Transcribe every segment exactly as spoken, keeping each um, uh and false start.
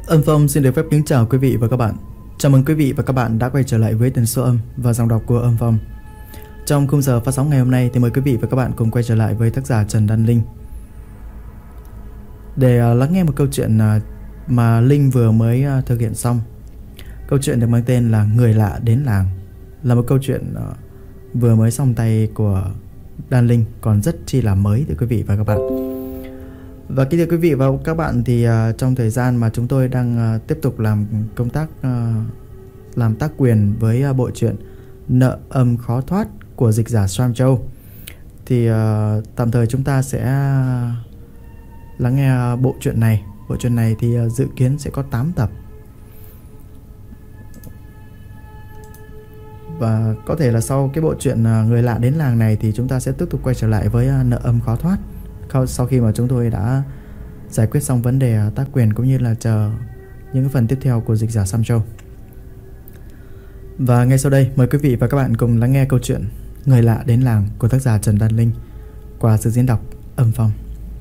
Âm Phong xin được phép kính chào quý vị và các bạn. Chào mừng quý vị và các bạn đã quay trở lại với tần số âm và dòng đọc của Âm Phong. Trong khung giờ phát sóng ngày hôm nay thì mời quý vị và các bạn cùng quay trở lại với tác giả Trần Đan Linh để uh, lắng nghe một câu chuyện uh, mà Linh vừa mới uh, thực hiện xong. Câu chuyện được mang tên là Người Lạ Đến Làng, là một câu chuyện uh, vừa mới xong tay của Đan Linh, còn rất chi là mới thưa quý vị và các bạn. Và kính thưa quý vị và các bạn, thì uh, trong thời gian mà chúng tôi đang uh, tiếp tục làm công tác uh, làm tác quyền với uh, bộ truyện Nợ Âm Khó Thoát của dịch giả Soam Châu, thì uh, tạm thời chúng ta sẽ lắng nghe uh, bộ truyện này. Bộ truyện này thì uh, dự kiến sẽ có tám tập, và có thể là sau cái bộ truyện uh, Người Lạ Đến Làng này thì chúng ta sẽ tiếp tục quay trở lại với uh, Nợ Âm Khó Thoát, sau khi mà chúng tôi đã giải quyết xong vấn đề tác quyền cũng như là chờ những cái phần tiếp theo của dịch giả Soam Châu. Và ngay sau đây mời quý vị và các bạn cùng lắng nghe câu chuyện Người Lạ Đến Làng của tác giả Trần Đan Linh qua sự diễn đọc Âm Phong.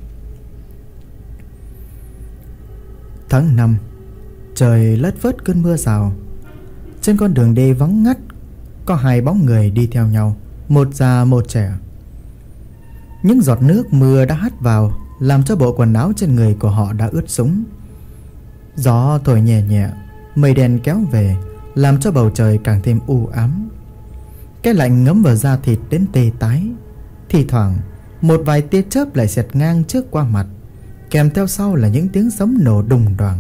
Tháng năm, trời lất phất cơn mưa rào. Trên con đường đi vắng ngắt, có hai bóng người đi theo nhau, một già một trẻ. Những giọt nước mưa đã hắt vào, làm cho bộ quần áo trên người của họ đã ướt sũng. Gió thổi nhẹ nhẹ, mây đen kéo về, làm cho bầu trời càng thêm u ám. Cái lạnh ngấm vào da thịt đến tê tái. Thì thoảng một vài tia chớp lại xẹt ngang trước qua mặt, kèm theo sau là những tiếng sấm nổ đùng đoàng.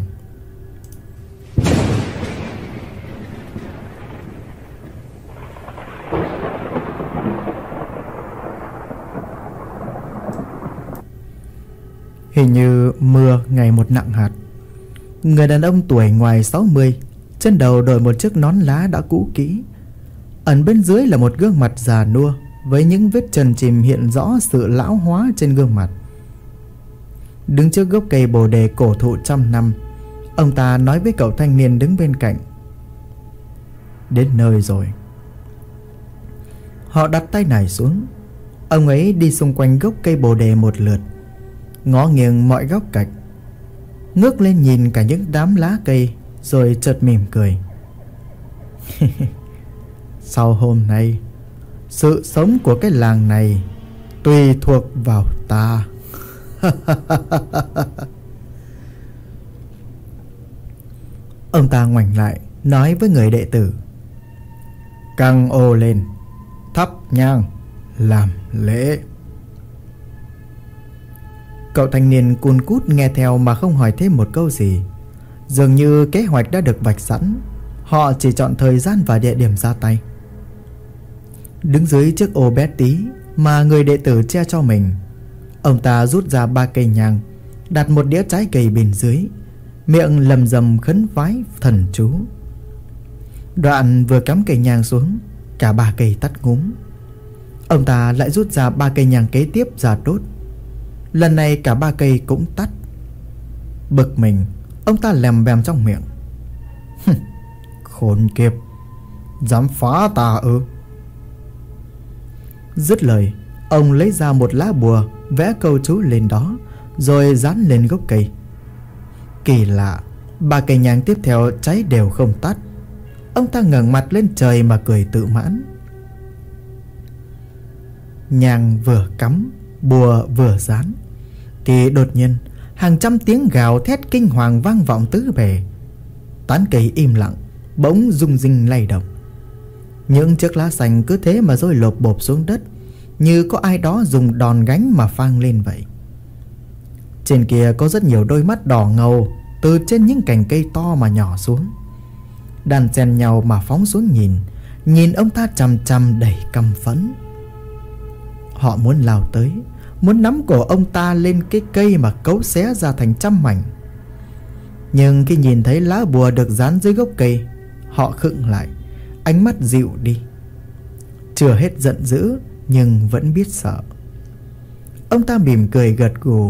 Hình như mưa ngày một nặng hạt. Người đàn ông tuổi ngoài sáu mươi, trên đầu đội một chiếc nón lá đã cũ kỹ. Ẩn bên dưới là một gương mặt già nua, với những vết trần chìm hiện rõ sự lão hóa trên gương mặt. Đứng trước gốc cây bồ đề cổ thụ trăm năm, ông ta nói với cậu thanh niên đứng bên cạnh: "Đến nơi rồi." Họ đặt tay nải xuống. Ông ấy đi xung quanh gốc cây bồ đề một lượt, ngó nghiêng mọi góc cạnh, ngước lên nhìn cả những đám lá cây, rồi chợt mỉm cười. "Sau hôm nay, sự sống của cái làng này tùy thuộc vào ta." Ông ta ngoảnh lại nói với người đệ tử: "Căng ô lên, thắp nhang, làm lễ." Cậu thanh niên cun cút nghe theo mà không hỏi thêm một câu gì. Dường như kế hoạch đã được vạch sẵn, họ chỉ chọn thời gian và địa điểm ra tay. Đứng dưới chiếc ô bé tí mà người đệ tử che cho mình, ông ta rút ra ba cây nhang, đặt một đĩa trái cây bên dưới, miệng lầm rầm khấn vái thần chú. Đoạn vừa cắm cây nhang xuống, cả ba cây tắt ngúm. Ông ta lại rút ra ba cây nhang kế tiếp ra đốt. Lần này cả ba cây cũng tắt. Bực mình, ông ta lèm bèm trong miệng: "Khốn kiếp, dám phá ta ư?" Dứt lời, ông lấy ra một lá bùa, vẽ câu chú lên đó, rồi dán lên gốc cây. Kỳ lạ, ba cây nhang tiếp theo cháy đều không tắt. Ông ta ngẩng mặt lên trời mà cười tự mãn. Nhang vừa cắm, bùa vừa dán, thì đột nhiên hàng trăm tiếng gào thét kinh hoàng vang vọng tứ bề. Tán cây im lặng, bỗng rung rinh lay động. Những chiếc lá xanh cứ thế mà rơi lộp bộp xuống đất, như có ai đó dùng đòn gánh mà phang lên vậy. Trên kia có rất nhiều đôi mắt đỏ ngầu từ trên những cành cây to mà nhỏ xuống, đan xen nhau mà phóng xuống nhìn, nhìn ông ta chằm chằm đầy căm phẫn. Họ muốn lao tới, muốn nắm cổ ông ta lên cái cây mà cấu xé ra thành trăm mảnh. Nhưng khi nhìn thấy lá bùa được dán dưới gốc cây, họ khựng lại, ánh mắt dịu đi. Chưa hết giận dữ nhưng vẫn biết sợ. Ông ta mỉm cười gật gù.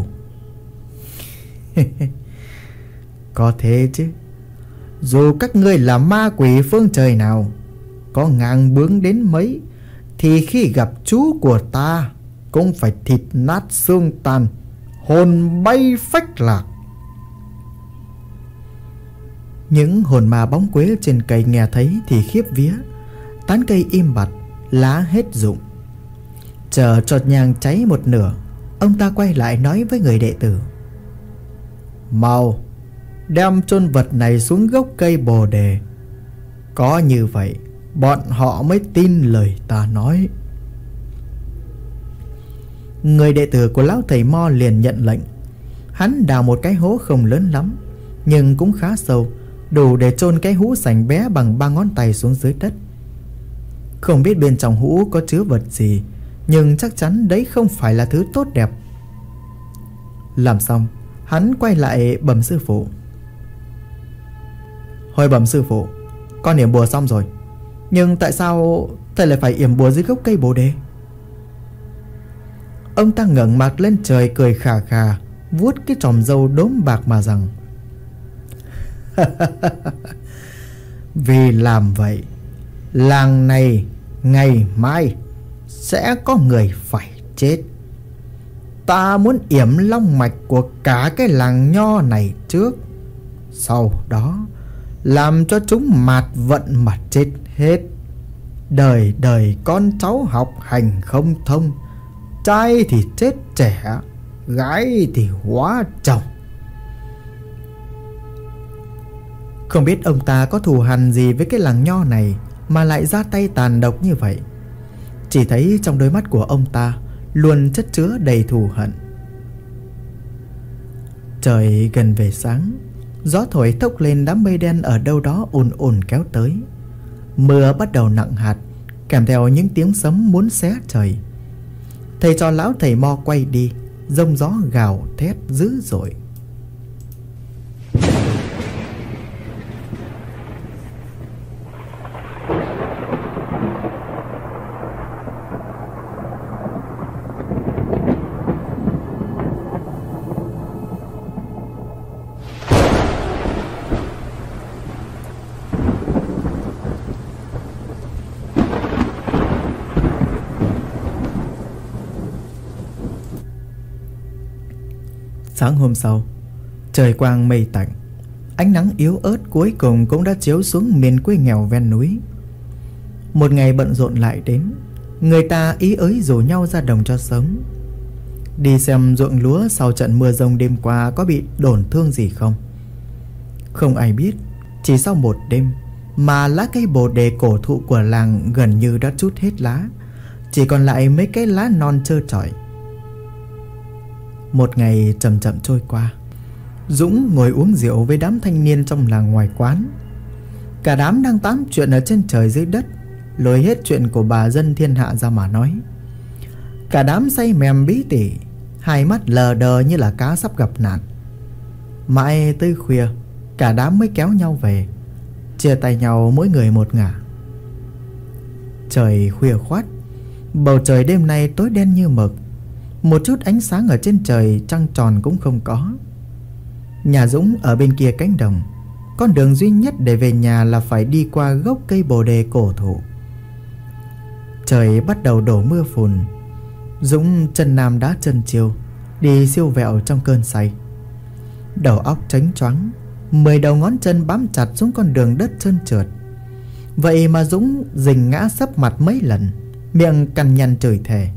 "Có thế chứ. Dù các ngươi là ma quỷ phương trời nào, có ngang bướng đến mấy, thì khi gặp chú của ta cũng phải thịt nát xương tan, hồn bay phách lạc." Những hồn ma bóng quế trên cây nghe thấy thì khiếp vía. Tán cây im bặt, lá hết rụng. Chờ cho nhang cháy một nửa, ông ta quay lại nói với người đệ tử: mau đem chôn vật này xuống gốc cây bồ đề. Có như vậy bọn họ mới tin lời ta nói. Người đệ tử của lão thầy Mo liền nhận lệnh. Hắn đào một cái hố không lớn lắm, nhưng cũng khá sâu, đủ để chôn cái hũ sành bé bằng ba ngón tay xuống dưới đất. Không biết bên trong hũ có chứa vật gì, nhưng chắc chắn đấy không phải là thứ tốt đẹp. Làm xong, hắn quay lại bẩm sư phụ: hồi bẩm sư phụ, con yểm bùa xong rồi, nhưng tại sao thầy lại phải yểm bùa dưới gốc cây bồ đề? Ông ta ngẩng mặt lên trời cười khà khà, vuốt cái chòm râu đốm bạc mà rằng: vì làm vậy, làng này ngày mai sẽ có người phải chết. Ta muốn yểm long mạch của cả cái làng nho này trước, sau đó làm cho chúng mạt vận mà chết hết. Đời đời con cháu học hành không thông, trai thì chết trẻ, gái thì hóa chồng. Không biết ông ta có thù hằn gì với cái làng nho này mà lại ra tay tàn độc như vậy. Chỉ thấy trong đôi mắt của ông ta luôn chất chứa đầy thù hận. Trời gần về sáng, gió thổi thốc lên đám mây đen ở đâu đó ùn ùn kéo tới. Mưa bắt đầu nặng hạt, kèm theo những tiếng sấm muốn xé trời. Thầy trò lão thầy Mo quay đi, giông gió gào thét dữ dội. Sáng hôm sau, trời quang mây tạnh, ánh nắng yếu ớt cuối cùng cũng đã chiếu xuống miền quê nghèo ven núi. Một ngày bận rộn lại đến, người ta ý ới rủ nhau ra đồng cho sống, đi xem ruộng lúa sau trận mưa giông đêm qua có bị tổn thương gì không. Không ai biết, chỉ sau một đêm mà lá cây bồ đề cổ thụ của làng gần như đã trút hết lá, chỉ còn lại mấy cái lá non trơ trọi. Một ngày chậm chậm trôi qua, Dũng ngồi uống rượu với đám thanh niên trong làng ngoài quán. Cả đám đang tám chuyện ở trên trời dưới đất, lôi hết chuyện của bà dân thiên hạ ra mà nói. Cả đám say mèm bí tỉ, hai mắt lờ đờ như là cá sắp gặp nạn. Mãi tới khuya, cả đám mới kéo nhau về, chia tay nhau mỗi người một ngả. Trời khuya khoắt, bầu trời đêm nay tối đen như mực, một chút ánh sáng ở trên trời trăng tròn cũng không có. Nhà Dũng ở bên kia cánh đồng, con đường duy nhất để về nhà là phải đi qua gốc cây bồ đề cổ thụ. Trời bắt đầu đổ mưa phùn. Dũng chân nam đá chân chiều, đi siêu vẹo trong cơn say. Đầu óc chánh choáng, mười đầu ngón chân bám chặt xuống con đường đất trơn trượt. Vậy mà Dũng rình ngã sấp mặt mấy lần, miệng cằn nhằn chửi thề: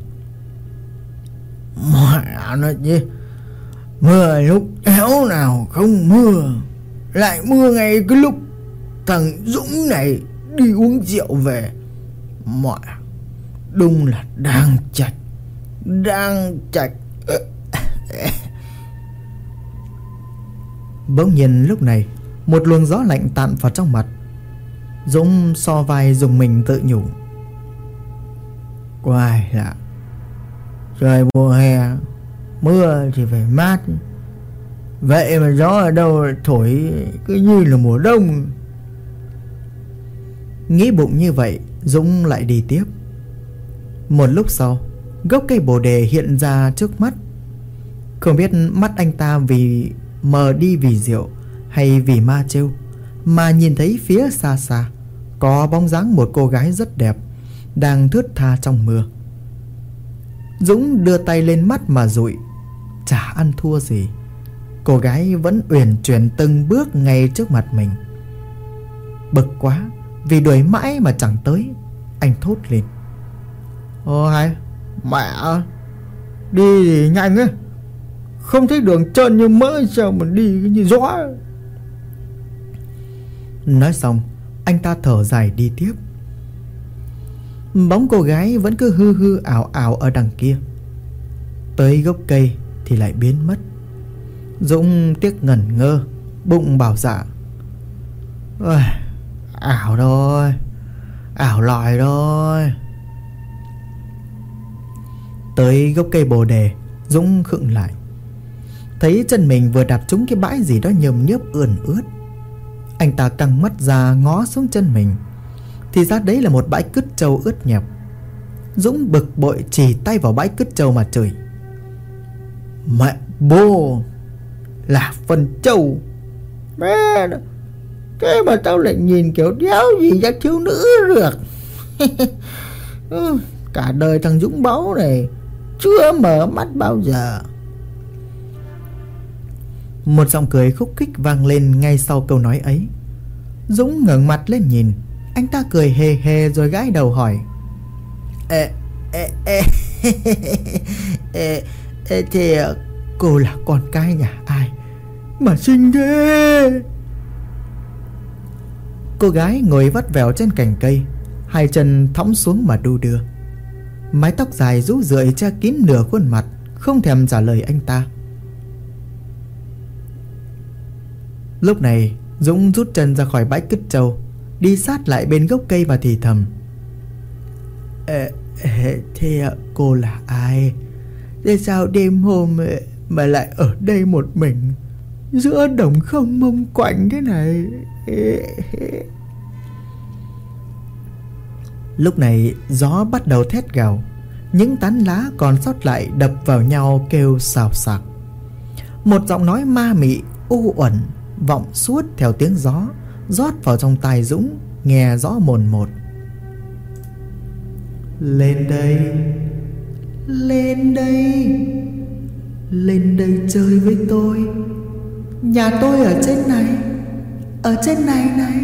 mẹ nó chứ, mưa lúc éo nào không mưa, lại mưa ngay cái lúc thằng Dũng này đi uống rượu về. Mẹ, đúng là đang chạch, đang chạch. Bỗng nhiên lúc này, một luồng gió lạnh tạt vào trong mặt. Dũng so vai dùng mình tự nhủ: quái lạ, trời mùa hè, mưa thì phải mát, vậy mà gió ở đâu thổi cứ như là mùa đông. Nghĩ bụng như vậy, Dũng lại đi tiếp. Một lúc sau, gốc cây bồ đề hiện ra trước mắt. Không biết mắt anh ta vì mờ đi vì rượu hay vì ma trêu, mà nhìn thấy phía xa xa có bóng dáng một cô gái rất đẹp đang thướt tha trong mưa. Dũng đưa tay lên mắt mà dụi, chả ăn thua gì. Cô gái vẫn uyển chuyển từng bước ngay trước mặt mình, Bực quá vì đuổi mãi mà chẳng tới, anh thốt lên: Ồ hay, mẹ đi thì nhanh ấy, không thấy đường trơn như mỡ sao mà đi như gió. Nói xong anh ta thở dài đi tiếp. Bóng cô gái vẫn cứ hư hư ảo ảo ở đằng kia. Tới gốc cây thì lại biến mất. Dũng tiếc ngẩn ngơ, bụng bảo dạ: Ôi, ảo thôi, ảo lòi thôi. Tới gốc cây bồ đề, Dũng khựng lại. Thấy chân mình vừa đạp trúng cái bãi gì đó nhờm nhớp ươn ướt. Anh ta căng mắt ra ngó xuống chân mình, thì ra đấy là một bãi cứt trâu ướt nhẹp. Dũng bực bội chỉ tay vào bãi cứt trâu mà chửi: Mẹ bô, là phần trâu. Mẹ, thế mà tao lại nhìn kiểu đéo gì ra thiếu nữ được. Cả đời thằng Dũng Báu này chưa mở mắt bao giờ. Một giọng cười khúc khích vang lên ngay sau câu nói ấy. Dũng ngẩng mặt lên nhìn. Anh ta cười hề hề rồi gãi đầu hỏi: Ê, ê, ê, ê, ê, thế cô là con cái nhà ai mà xinh thế? Cô gái ngồi vắt vẻo trên cành cây, hai chân thõng xuống mà đu đưa. Mái tóc dài rũ rượi che kín nửa khuôn mặt, không thèm trả lời anh ta. Lúc này Dũng rút chân ra khỏi bãi cứt trâu, đi sát lại bên gốc cây và thì thầm: Ê, ê, thế cô là ai? Thế sao đêm hôm mà lại ở đây một mình giữa đồng không mông quạnh thế này? Lúc này gió bắt đầu thét gào. Những tán lá còn sót lại đập vào nhau kêu xào xạc. Một giọng nói ma mị u uẩn vọng suốt theo tiếng gió, rót vào trong tai Dũng nghe rõ mồn một: Lên đây, lên đây, lên đây chơi với tôi. Nhà tôi ở trên này, ở trên này này.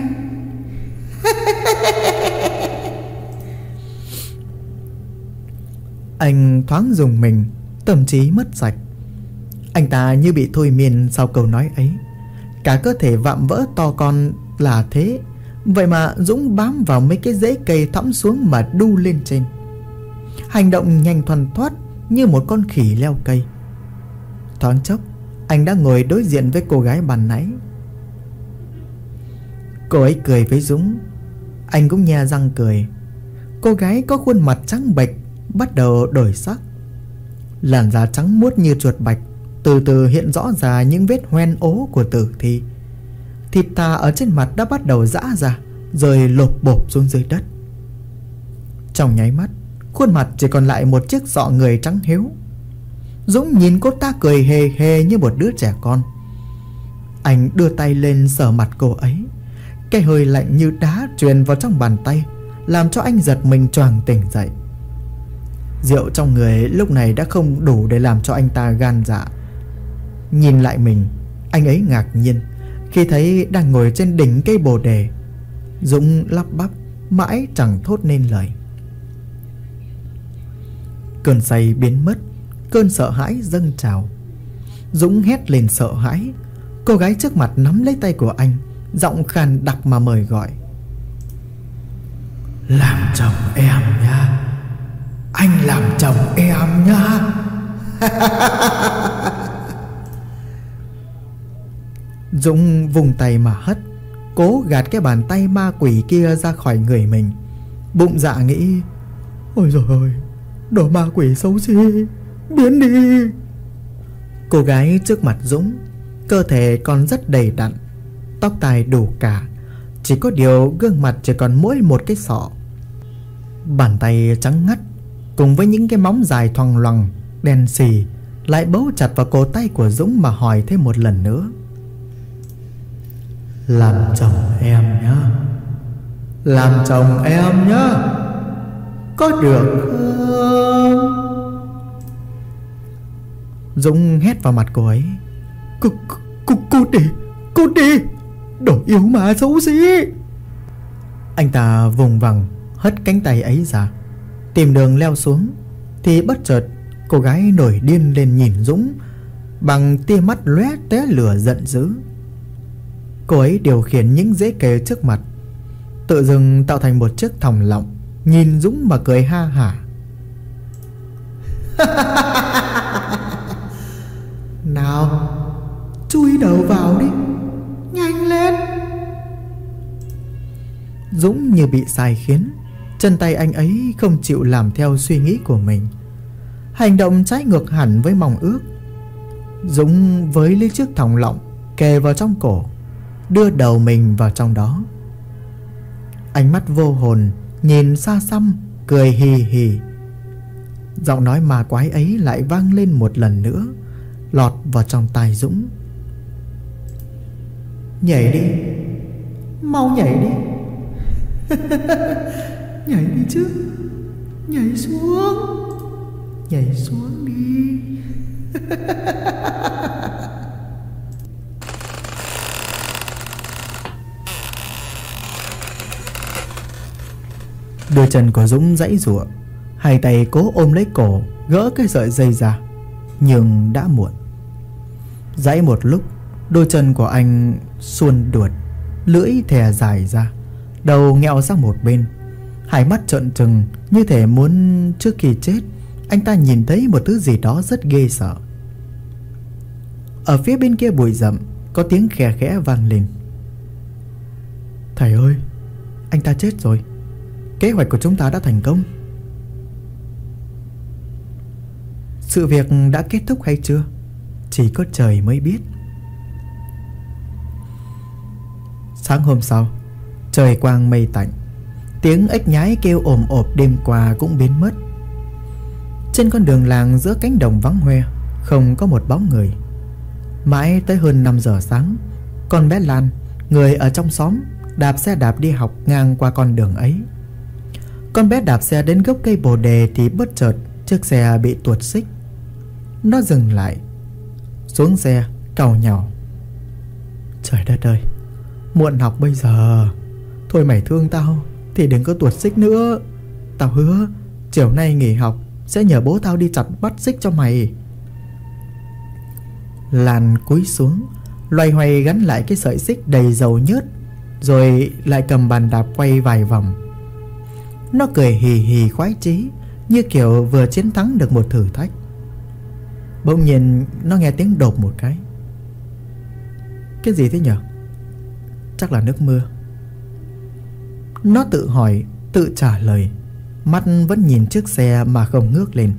Anh thoáng rùng mình, tâm trí mất sạch. Anh ta như bị thôi miên sau câu nói ấy. Cả cơ thể vạm vỡ to con là thế, vậy mà Dũng bám vào mấy cái rễ cây thõng xuống mà đu lên trên. Hành động nhanh thoăn thoắt như một con khỉ leo cây. Thoáng chốc anh đã ngồi đối diện với cô gái ban nãy. Cô ấy cười với Dũng, anh cũng nhe răng cười. Cô gái có khuôn mặt trắng bệch bắt đầu đổi sắc. Làn da trắng muốt như chuột bạch từ từ hiện rõ ra những vết hoen ố của tử thi. Thịt thà ở trên mặt đã bắt đầu giã ra, rồi lột bột xuống dưới đất. Trong nháy mắt, khuôn mặt chỉ còn lại một chiếc sọ người trắng hiếu. Dũng nhìn cô ta cười hề hề như một đứa trẻ con. Anh đưa tay lên sờ mặt cô ấy. Cái hơi lạnh như đá truyền vào trong bàn tay, làm cho anh giật mình choàng tỉnh dậy. Rượu trong người lúc này đã không đủ để làm cho anh ta gan dạ. Nhìn lại mình, anh ấy ngạc nhiên khi thấy đang ngồi trên đỉnh cây bồ đề. Dũng lắp bắp mãi chẳng thốt nên lời. Cơn say biến mất, cơn sợ hãi dâng trào. Dũng hét lên sợ hãi. Cô gái trước mặt nắm lấy tay của anh, giọng khàn đặc mà mời gọi: Làm chồng em nha, anh làm chồng em nha. Dũng vùng tay mà hất, cố gạt cái bàn tay ma quỷ kia ra khỏi người mình. Bụng dạ nghĩ: Ôi dồi ôi, đồ ma quỷ xấu xí, biến đi. Cô gái trước mặt Dũng, cơ thể còn rất đầy đặn, tóc tai đủ cả, chỉ có điều gương mặt chỉ còn mỗi một cái sọ. Bàn tay trắng ngắt cùng với những cái móng dài thoằng loằng đen xì lại bấu chặt vào cổ tay của Dũng mà hỏi thêm một lần nữa: Làm chồng em nhá, làm chồng em nhá, có được không? Dũng hét vào mặt cô ấy: Cô, cô, cô đi, cô đi, đồ yếu mà xấu xí. Anh ta vùng vằng hất cánh tay ấy ra, tìm đường leo xuống. Thì bất chợt cô gái nổi điên lên nhìn Dũng bằng tia mắt lóe tóe lửa giận dữ. Cô ấy điều khiển những rễ kề trước mặt, tự dưng tạo thành một chiếc thòng lọng, nhìn Dũng mà cười ha hả. Nào, chui đầu vào đi, nhanh lên. Dũng như bị sai khiến, chân tay anh ấy không chịu làm theo suy nghĩ của mình, hành động trái ngược hẳn với mong ước. Dũng với lấy chiếc thòng lọng kề vào trong cổ, đưa đầu mình vào trong đó. Ánh mắt vô hồn nhìn xa xăm, cười hì hì. Giọng nói ma quái ấy lại vang lên một lần nữa, lọt vào trong tai Dũng. Nhảy đi, mau nhảy đi. Nhảy đi chứ, nhảy xuống, nhảy xuống đi. Đôi chân của Dũng giãy giụa, hai tay cố ôm lấy cổ, gỡ cái sợi dây ra, nhưng đã muộn. Giãy một lúc, đôi chân của anh suôn đuột, lưỡi thè dài ra, đầu nghẹo sang một bên, hai mắt trợn trừng như thể muốn trước khi chết anh ta nhìn thấy một thứ gì đó rất ghê sợ. Ở phía bên kia bụi rậm có tiếng khe khẽ vang lên. Thầy ơi, anh ta chết rồi. Kế hoạch của chúng ta đã thành công. Sự việc đã kết thúc hay chưa, chỉ có trời mới biết. Sáng hôm sau, trời quang mây tạnh, tiếng ếch nhái kêu ồm ộp đêm qua cũng biến mất. Trên con đường làng giữa cánh đồng vắng hoe, không có một bóng người. Mãi tới hơn năm giờ sáng, con bé Lan, người ở trong xóm, đạp xe đạp đi học ngang qua con đường ấy. Con bé đạp xe đến gốc cây bồ đề thì bất chợt chiếc xe bị tuột xích. Nó dừng lại, xuống xe càu nhàu. Trời đất ơi, muộn học bây giờ. Thôi mày thương tao thì đừng có tuột xích nữa. Tao hứa chiều nay nghỉ học sẽ nhờ bố tao đi chặt bắt xích cho mày. Lan cúi xuống, loay hoay gắn lại cái sợi xích đầy dầu nhớt, rồi lại cầm bàn đạp quay vài vòng. Nó cười hì hì khoái chí, như kiểu vừa chiến thắng được một thử thách. Bỗng nhiên nó nghe tiếng đột một cái. Cái gì thế nhở? Chắc là nước mưa. Nó tự hỏi, tự trả lời, mắt vẫn nhìn chiếc xe mà không ngước lên.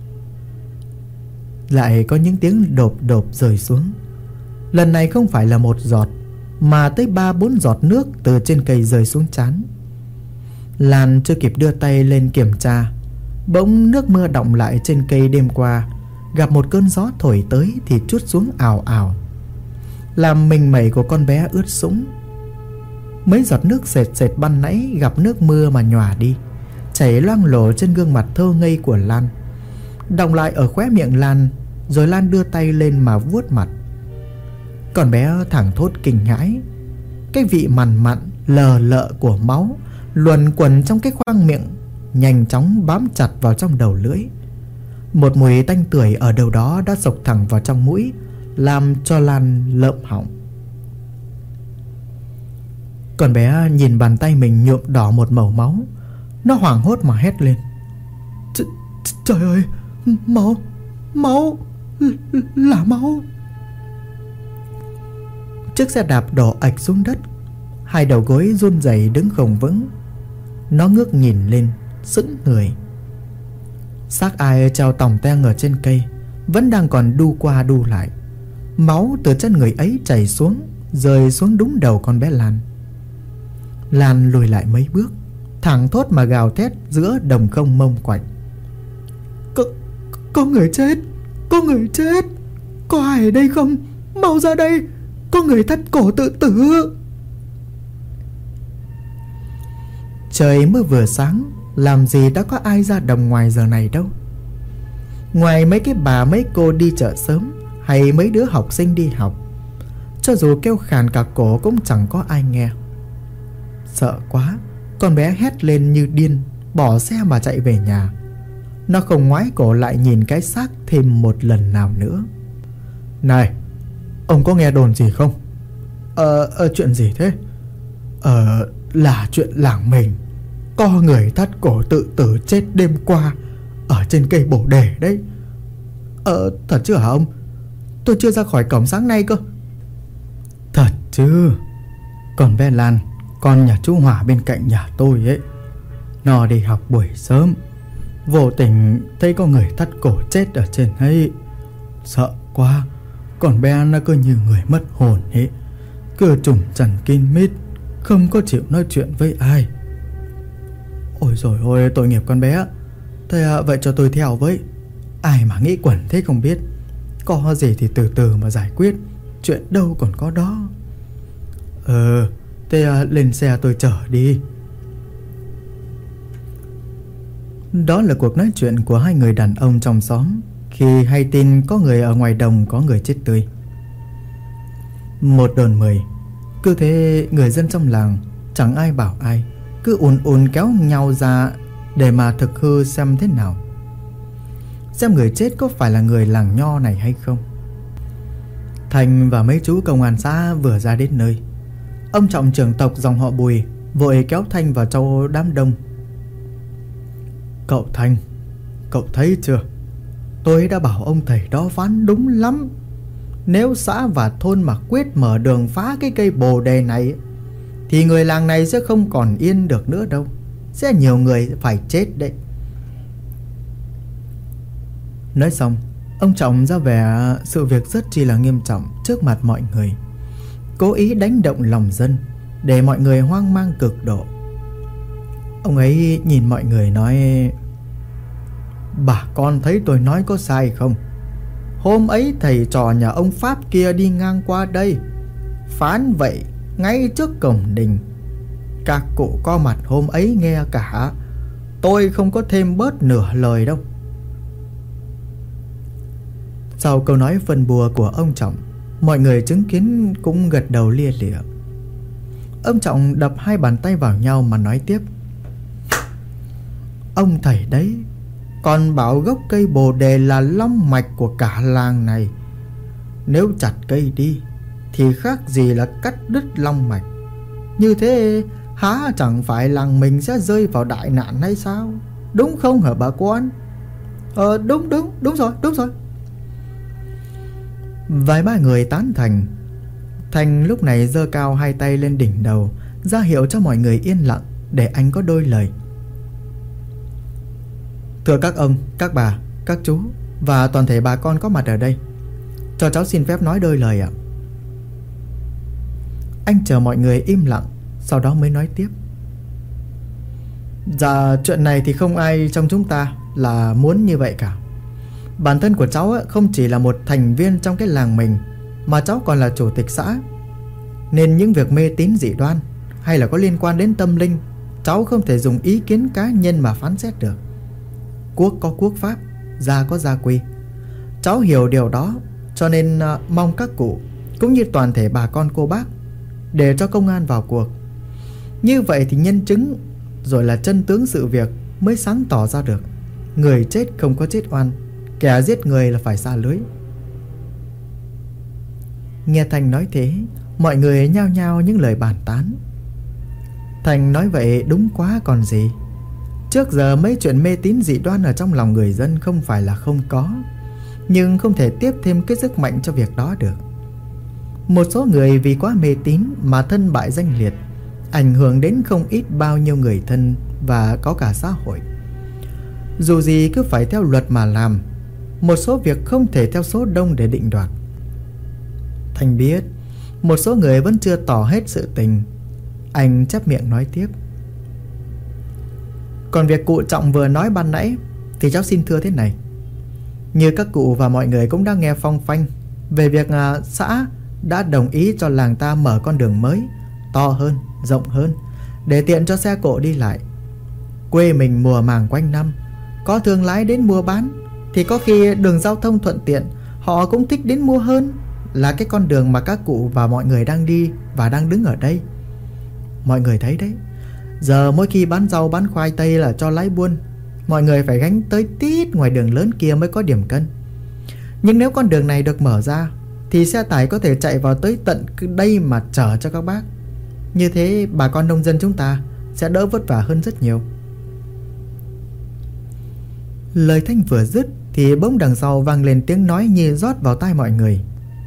Lại có những tiếng đột đột rơi xuống. Lần này không phải là một giọt, mà tới ba bốn giọt nước từ trên cây rơi xuống trán. Lan chưa kịp đưa tay lên kiểm tra, bỗng nước mưa đọng lại trên cây đêm qua, gặp một cơn gió thổi tới thì trút xuống ào ào, làm mình mẩy của con bé ướt sũng. Mấy giọt nước sệt sệt ban nãy gặp nước mưa mà nhòa đi, chảy loang lổ trên gương mặt thơ ngây của Lan, đọng lại ở khóe miệng Lan. Rồi Lan đưa tay lên mà vuốt mặt. Con bé thẳng thốt kinh hãi. Cái vị mằn mặn lờ lợ của máu luẩn quẩn trong cái khoang miệng nhanh chóng bám chặt vào trong đầu lưỡi. Một mùi tanh tưởi ở đâu đó đã xộc thẳng vào trong mũi, làm cho Lan lợm họng. Con bé nhìn bàn tay mình nhuộm đỏ một màu máu. Nó hoảng hốt mà hét lên. Ch Trời ơi, máu, máu, là máu. Chiếc xe đạp đổ ạch xuống đất, hai đầu gối run rẩy đứng không vững. Nó ngước nhìn lên, sững người. Xác ai treo tòng teng ở trên cây vẫn đang còn đu qua đu lại. Máu từ chân người ấy chảy xuống, rơi xuống đúng đầu con bé Lan. Lan lùi lại mấy bước, thẳng thốt mà gào thét giữa đồng không mông quạnh. Có, có người chết, có người chết. Có ai ở đây không? Mau ra đây, có người thắt cổ tự tử. Trời mới vừa sáng, làm gì đã có ai ra đồng ngoài giờ này đâu. Ngoài mấy cái bà mấy cô đi chợ sớm, hay mấy đứa học sinh đi học, cho dù kêu khàn cả cổ cũng chẳng có ai nghe. Sợ quá, Con bé hét lên như điên, bỏ xe mà chạy về nhà. Nó không ngoái cổ lại nhìn cái xác thêm một lần nào nữa. Này, ông có nghe đồn gì không? Ờ, ờ chuyện gì thế? Ờ, là chuyện làng mình có người thắt cổ tự tử chết đêm qua ở trên cây bồ đề đấy. Ờ, thật chứ hả ông? Tôi chưa ra khỏi cổng sáng nay cơ. Thật chứ? Còn bé Lan, con nhà chú Hòa bên cạnh nhà tôi ấy, nó đi học buổi sớm, vô tình thấy có người thắt cổ chết ở trên ấy. Sợ quá, còn bé nó cứ như người mất hồn ấy, cứ trùng trần kín mít, không có chịu nói chuyện với ai. Ôi dồi ôi, tội nghiệp con bé. Thế à, vậy cho tôi theo với. Ai mà nghĩ quẩn thế không biết. Có gì thì từ từ mà giải quyết, chuyện đâu còn có đó. Ờ, thế à, lên xe tôi chở đi. Đó là cuộc nói chuyện của hai người đàn ông trong xóm khi hay tin có người ở ngoài đồng có người chết tươi. Một đồn mười. Cứ thế người dân trong làng chẳng ai bảo ai, cứ ùn ùn kéo nhau ra để mà thực hư xem thế nào, xem người chết có phải là người làng Nho này hay không. Thành và mấy chú công an xã vừa ra đến nơi. Ông Trọng trưởng tộc dòng họ Bùi vội kéo Thanh vào trong đám đông. Cậu Thanh, cậu thấy chưa? Tôi đã bảo ông thầy đó phán đúng lắm. Nếu xã và thôn mà quyết mở đường phá cái cây bồ đề này thì người làng này sẽ không còn yên được nữa đâu. Sẽ nhiều người phải chết đấy. Nói xong, ông Trọng ra vẻ sự việc rất chi là nghiêm trọng trước mặt mọi người, cố ý đánh động lòng dân để mọi người hoang mang cực độ. Ông ấy nhìn mọi người nói: Bà con thấy tôi nói có sai không? Hôm ấy thầy trò nhà ông Pháp kia đi ngang qua đây, phán vậy ngay trước cổng đình. Các cụ có mặt hôm ấy nghe cả. Tôi không có thêm bớt nửa lời đâu. Sau câu nói phân bùa của ông Trọng, mọi người chứng kiến cũng gật đầu lia lịa. Ông Trọng đập hai bàn tay vào nhau mà nói tiếp: Ông thầy đấy còn bảo gốc cây bồ đề là long mạch của cả làng này. Nếu chặt cây đi thì khác gì là cắt đứt long mạch. Như thế há chẳng phải làng mình sẽ rơi vào đại nạn hay sao? Đúng không hả bà con? Ờ đúng đúng đúng rồi đúng rồi. Vài ba người tán thành. Thành lúc này giơ cao hai tay lên đỉnh đầu, ra hiệu cho mọi người yên lặng để anh có đôi lời. Thưa các ông, các bà, các chú và toàn thể bà con có mặt ở đây, cho cháu xin phép nói đôi lời ạ. Anh chờ mọi người im lặng, sau đó mới nói tiếp. Dạ, chuyện này thì không ai trong chúng ta là muốn như vậy cả. Bản thân của cháu không chỉ là một thành viên trong cái làng mình, mà cháu còn là chủ tịch xã. Nên những việc mê tín dị đoan hay là có liên quan đến tâm linh, cháu không thể dùng ý kiến cá nhân mà phán xét được. Quốc có quốc pháp, gia có gia quy. Cháu hiểu điều đó, cho nên uh, mong các cụ cũng như toàn thể bà con cô bác để cho công an vào cuộc. Như vậy thì nhân chứng rồi là chân tướng sự việc mới sáng tỏ ra được. Người chết không có chết oan, kẻ giết người là phải xa lưới. Nghe Thành nói thế, mọi người nhao nhao những lời bàn tán. Thành nói vậy đúng quá còn gì. Trước giờ mấy chuyện mê tín dị đoan ở trong lòng người dân không phải là không có, nhưng không thể tiếp thêm cái sức mạnh cho việc đó được. Một số người vì quá mê tín mà thân bại danh liệt, ảnh hưởng đến không ít bao nhiêu người thân và có cả xã hội. Dù gì cứ phải theo luật mà làm, một số việc không thể theo số đông để định đoạt. Thành biết một số người vẫn chưa tỏ hết sự tình. Anh chép miệng nói tiếp. Còn việc cụ Trọng vừa nói ban nãy thì cháu xin thưa thế này. Như các cụ và mọi người cũng đã nghe phong phanh về việc à, xã đã đồng ý cho làng ta mở con đường mới, to hơn, rộng hơn, để tiện cho xe cộ đi lại. Quê mình mùa màng quanh năm, có thương lái đến mua bán, thì có khi đường giao thông thuận tiện, họ cũng thích đến mua hơn là cái con đường mà các cụ và mọi người đang đi và đang đứng ở đây. Mọi người thấy đấy, Giờ mỗi khi bán rau bán khoai tây là cho lái buôn, mọi người phải gánh tới tít ngoài đường lớn kia mới có điểm cân. Nhưng nếu con đường này được mở ra thì xe tải có thể chạy vào tới tận đây mà chở cho các bác. Như thế bà con nông dân chúng ta sẽ đỡ vất vả hơn rất nhiều. Lời Thanh vừa dứt thì bỗng đằng sau vang lên tiếng nói như rót vào tai mọi người.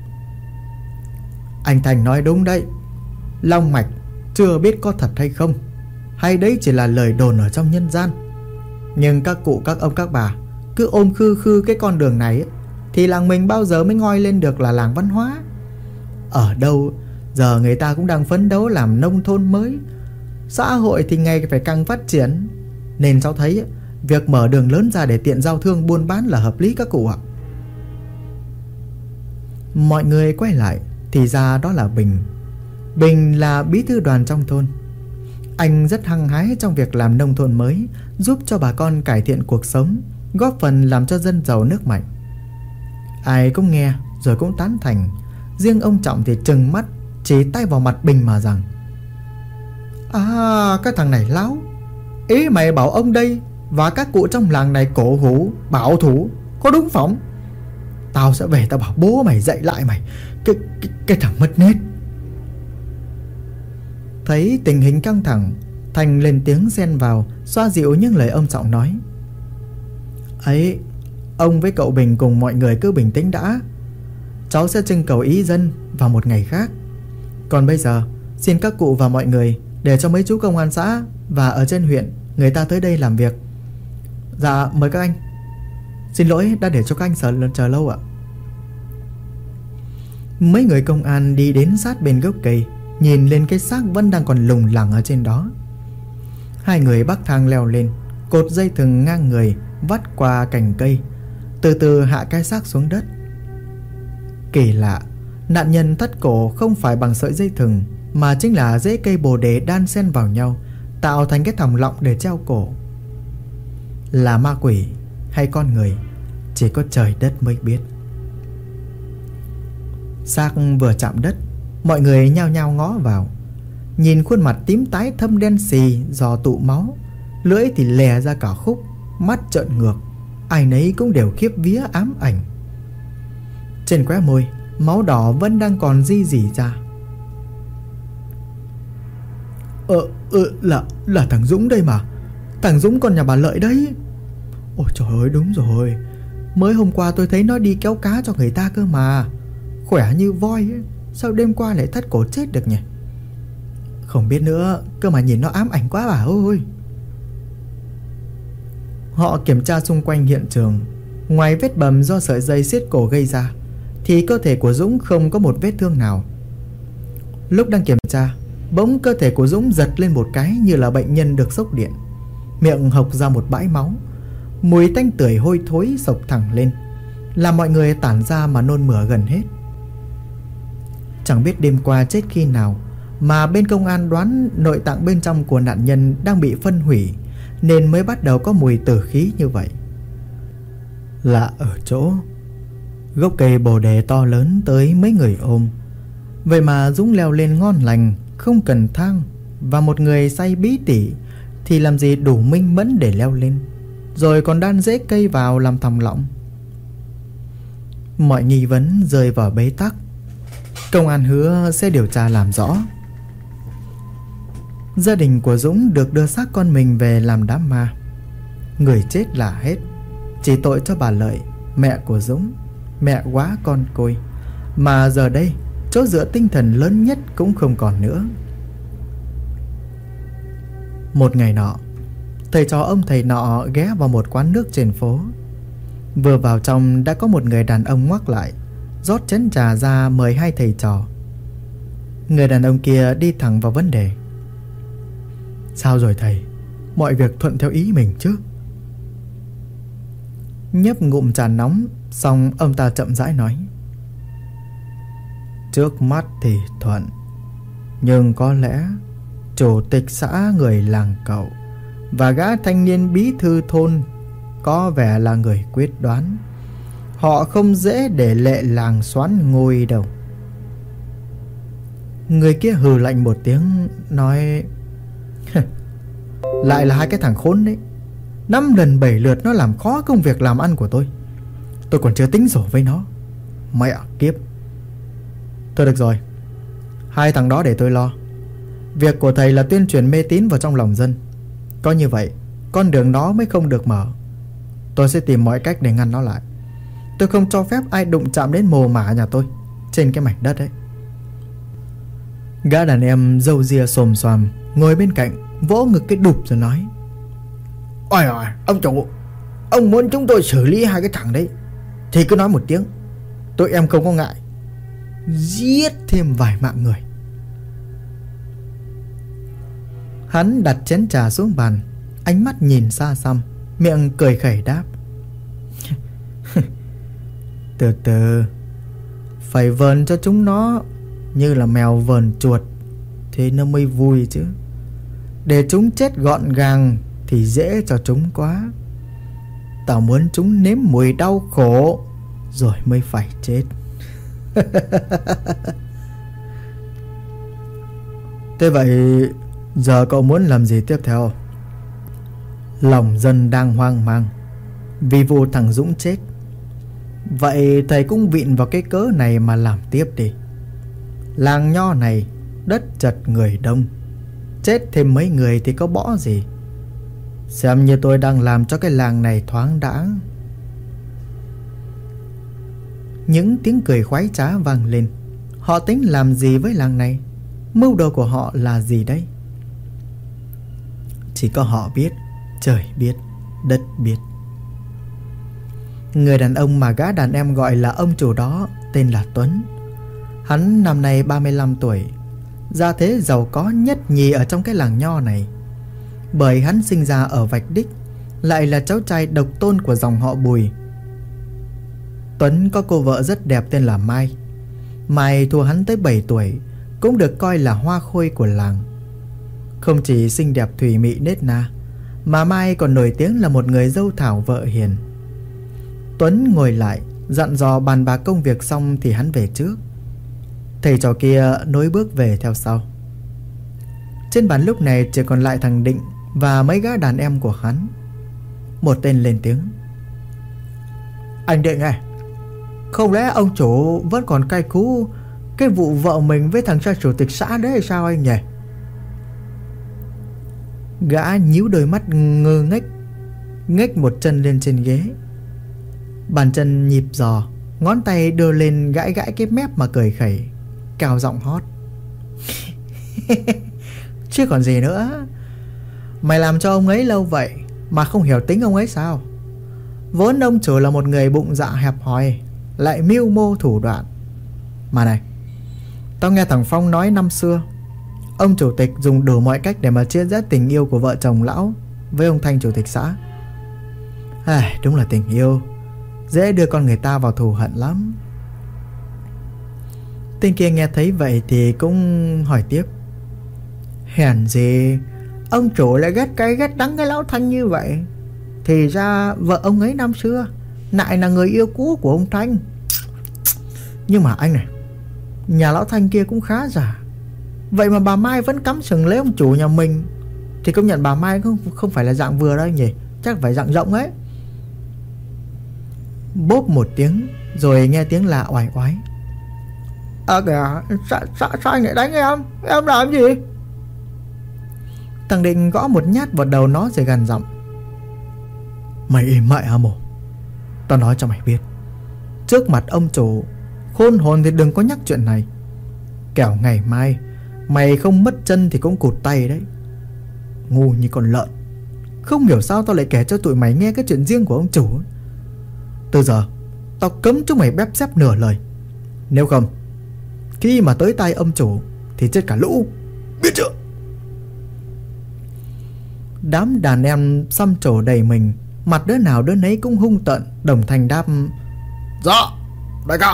Anh Thành nói đúng đấy. Long mạch chưa biết có thật hay không, hay đấy chỉ là lời đồn ở trong nhân gian. Nhưng các cụ các ông các bà cứ ôm khư khư cái con đường này ấy, thì làng mình bao giờ mới ngoi lên được là làng văn hóa. Ở đâu giờ người ta cũng đang phấn đấu làm nông thôn mới, xã hội thì ngày phải càng phát triển. Nên cháu thấy việc mở đường lớn ra để tiện giao thương buôn bán là hợp lý các cụ ạ. Mọi người quay lại thì ra đó là Bình. Bình là bí thư đoàn trong thôn. Anh rất hăng hái trong việc làm nông thôn mới, giúp cho bà con cải thiện cuộc sống, góp phần làm cho dân giàu nước mạnh. Ai cũng nghe rồi cũng tán thành. Riêng ông Trọng thì trừng mắt chỉ tay vào mặt Bình mà rằng: À, cái thằng này láo. Ý mày bảo ông đây và các cụ trong làng này cổ hủ, bảo thủ, có đúng phỏng? Tao sẽ về tao bảo bố mày dạy lại mày. Cái, cái, cái thằng mất nết. Thấy tình hình căng thẳng, Thành lên tiếng xen vào, xoa dịu những lời ông Trọng nói. Ấy, ông với cậu Bình cùng mọi người cứ bình tĩnh đã. Cháu sẽ trưng cầu ý dân vào một ngày khác. Còn bây giờ xin các cụ và mọi người để cho mấy chú công an xã và ở trên huyện người ta tới đây làm việc. Dạ mời các anh. Xin lỗi đã để cho các anh sợ chờ lâu ạ. Mấy người công an đi đến sát bên gốc cây, nhìn lên cái xác vẫn đang còn lủng lẳng ở trên đó. Hai người bắc thang leo lên, cột dây thừng ngang người vắt qua cành cây, từ từ hạ cái xác xuống đất. Kỳ lạ, nạn nhân thắt cổ không phải bằng sợi dây thừng, mà chính là rễ cây bồ đề đan xen vào nhau, tạo thành cái thòng lọng để treo cổ. Là ma quỷ hay con người, chỉ có trời đất mới biết. Xác vừa chạm đất, mọi người nhao nhao ngó vào. Nhìn khuôn mặt tím tái thâm đen xì do tụ máu, lưỡi thì lè ra cả khúc, mắt trợn ngược, ai nấy cũng đều khiếp vía ám ảnh. Trên khóe môi, máu đỏ vẫn đang còn di dỉ ra. Ờ, ờ là, là thằng Dũng đây mà. Thằng Dũng con nhà bà Lợi đấy. Ôi trời ơi, đúng rồi. Mới hôm qua tôi thấy nó đi kéo cá cho người ta cơ mà. Khỏe như voi ấy. Sao đêm qua lại thắt cổ chết được nhỉ? Không biết nữa, cơ mà nhìn nó ám ảnh quá bà ơi. Họ kiểm tra xung quanh hiện trường. Ngoài vết bầm do sợi dây siết cổ gây ra, thì cơ thể của Dũng không có một vết thương nào. Lúc đang kiểm tra, bỗng cơ thể của Dũng giật lên một cái như là bệnh nhân được sốc điện. Miệng hộc ra một bãi máu. Mùi tanh tưởi hôi thối sộc thẳng lên, làm mọi người tản ra mà nôn mửa gần hết. Chẳng biết đêm qua chết khi nào mà bên công an đoán nội tạng bên trong của nạn nhân đang bị phân hủy, nên mới bắt đầu có mùi tử khí như vậy. Lạ ở chỗ gốc cây bồ đề to lớn tới mấy người ôm, vậy mà Dũng leo lên ngon lành, không cần thang. Và một người say bí tỉ thì làm gì đủ minh mẫn để leo lên, rồi còn đan rễ cây vào làm thòng lọng. Mọi nghi vấn rơi vào bế tắc. Công an hứa sẽ điều tra làm rõ. Gia đình của Dũng được đưa xác con mình về làm đám ma. Người chết là hết, chỉ tội cho bà Lợi, mẹ của Dũng, mẹ quá con côi, mà giờ đây chỗ dựa tinh thần lớn nhất cũng không còn nữa. Một ngày nọ, thầy trò ông thầy nọ ghé vào một quán nước trên phố. Vừa vào trong đã có một người đàn ông ngoắc lại, rót chén trà ra mời hai thầy trò. Người đàn ông kia đi thẳng vào vấn đề. Sao rồi thầy? Mọi việc thuận theo ý mình chứ? Nhấp ngụm trà nóng, xong ông ta chậm rãi nói. Trước mắt thì thuận, nhưng có lẽ chủ tịch xã người làng cậu và gã thanh niên bí thư thôn có vẻ là người quyết đoán. Họ không dễ để lệ làng xoán ngôi đâu. Người kia hừ lạnh một tiếng, nói. Lại là hai cái thằng khốn đấy. Năm lần bảy lượt nó làm khó công việc làm ăn của tôi. Tôi còn chưa tính sổ với nó. Mẹ kiếp. Thôi được rồi, hai thằng đó để tôi lo. Việc của thầy là tuyên truyền mê tín vào trong lòng dân. Có như vậy con đường đó mới không được mở. Tôi sẽ tìm mọi cách để ngăn nó lại. Tôi không cho phép ai đụng chạm đến mồ mả nhà tôi trên cái mảnh đất ấy. Gã đàn em râu ria xồm xoàm ngồi bên cạnh, vỗ ngực cái đụp rồi nói: Ôi ôi, ông chủ, ông muốn chúng tôi xử lý hai cái thằng đấy thì cứ nói một tiếng, tụi em không có ngại giết thêm vài mạng người. Hắn đặt chén trà xuống bàn, ánh mắt nhìn xa xăm, miệng cười khẩy đáp: Từ từ, phải vờn cho chúng nó như là mèo vờn chuột thì nó mới vui chứ. Để chúng chết gọn gàng thì dễ cho chúng quá. Tao muốn chúng nếm mùi đau khổ rồi mới phải chết. Thế vậy giờ cậu muốn làm gì tiếp theo? Lòng dân đang hoang mang vì vụ thằng Dũng chết. Vậy thầy cũng vịn vào cái cớ này mà làm tiếp đi. Làng nho này đất chật người đông, chết thêm mấy người thì có bỏ gì. Xem như tôi đang làm cho cái làng này thoáng đãng. Những tiếng cười khoái trá vang lên. Họ tính làm gì với làng này? Mưu đồ của họ là gì đấy? Chỉ có họ biết, trời biết, đất biết. Người đàn ông mà gã đàn em gọi là ông chủ đó tên là Tuấn. Hắn năm nay ba mươi lăm tuổi, gia thế giàu có nhất nhì ở trong cái làng nho này. Bởi hắn sinh ra ở Vạch Đích, lại là cháu trai độc tôn của dòng họ Bùi. Tuấn có cô vợ rất đẹp tên là Mai. Mai thua hắn tới bảy tuổi, cũng được coi là hoa khôi của làng. Không chỉ xinh đẹp thùy mị nết na, mà Mai còn nổi tiếng là một người dâu thảo vợ hiền. Tuấn ngồi lại dặn dò bàn bạc công việc xong thì hắn về trước. Thầy trò kia nối bước về theo sau. Trên bàn lúc này chỉ còn lại thằng Định và mấy gã đàn em của hắn. Một tên lên tiếng: Anh Định này, không lẽ ông chủ vẫn còn cay cú cái vụ vợ mình với thằng cha chủ tịch xã đấy hay sao anh nhỉ? Gã nhíu đôi mắt ngơ ngếch, nhếch một chân lên trên ghế. Bàn chân nhịp giò, ngón tay đưa lên gãi gãi cái mép mà cười khẩy, cao giọng hót: Chứ còn gì nữa. Mày làm cho ông ấy lâu vậy mà không hiểu tính ông ấy sao? Vốn ông chủ là một người bụng dạ hẹp hòi, lại mưu mô thủ đoạn. Mà này, tao nghe thằng Phong nói năm xưa ông chủ tịch dùng đủ mọi cách để mà chia rẽ tình yêu của vợ chồng lão với ông Thanh chủ tịch xã. À, đúng là tình yêu dễ đưa con người ta vào thù hận lắm. Tên kia nghe thấy vậy thì cũng hỏi tiếp: Hèn gì ông chủ lại ghét cay ghét đắng cái lão Thanh như vậy? Thì ra vợ ông ấy năm xưa lại là người yêu cũ của ông Thanh. Nhưng mà anh này, nhà lão Thanh kia cũng khá giả. Vậy mà bà Mai vẫn cắm sừng lấy ông chủ nhà mình, thì công nhận bà Mai không, không phải là dạng vừa đâu nhỉ, chắc phải dạng rộng ấy. Bốp một tiếng rồi nghe tiếng lạ oải oái: À kìa, sao, sao, sao anh lại đánh em? Em làm gì? Thằng Định gõ một nhát vào đầu nó rồi gằn giọng: Mày im mẹ hả mồ? Tao nói cho mày biết, trước mặt ông chủ khôn hồn thì đừng có nhắc chuyện này. Kẻo ngày mai mày không mất chân thì cũng cụt tay đấy. Ngu như con lợn. Không hiểu sao tao lại kể cho tụi mày nghe cái chuyện riêng của ông chủ. Từ giờ tao cấm chúng mày bép xép nửa lời. Nếu không, khi mà tới tay ông chủ thì chết cả lũ, biết chưa? Đám đàn em xăm trổ đầy mình, mặt đứa nào đứa nấy cũng hung tợn, đồng thanh đáp: Dạ, đại ca.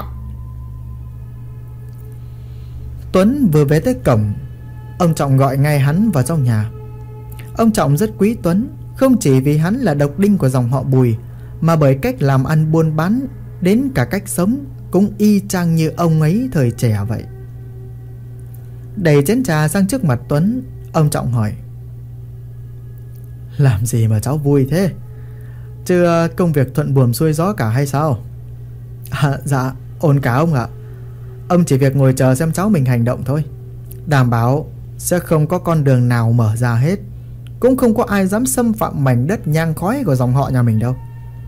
Tuấn vừa về tới cổng, ông Trọng gọi ngay hắn vào trong nhà. Ông Trọng rất quý Tuấn, không chỉ vì hắn là độc đinh của dòng họ Bùi, mà bởi cách làm ăn buôn bán đến cả cách sống cũng y chang như ông ấy thời trẻ vậy. Đẩy chén trà sang trước mặt Tuấn, ông Trọng hỏi: Làm gì mà cháu vui thế? Chứ công việc thuận buồm xuôi gió cả hay sao? À, dạ ổn cả ông ạ. Ông chỉ việc ngồi chờ xem cháu mình hành động thôi. Đảm bảo sẽ không có con đường nào mở ra hết. Cũng không có ai dám xâm phạm mảnh đất nhang khói của dòng họ nhà mình đâu.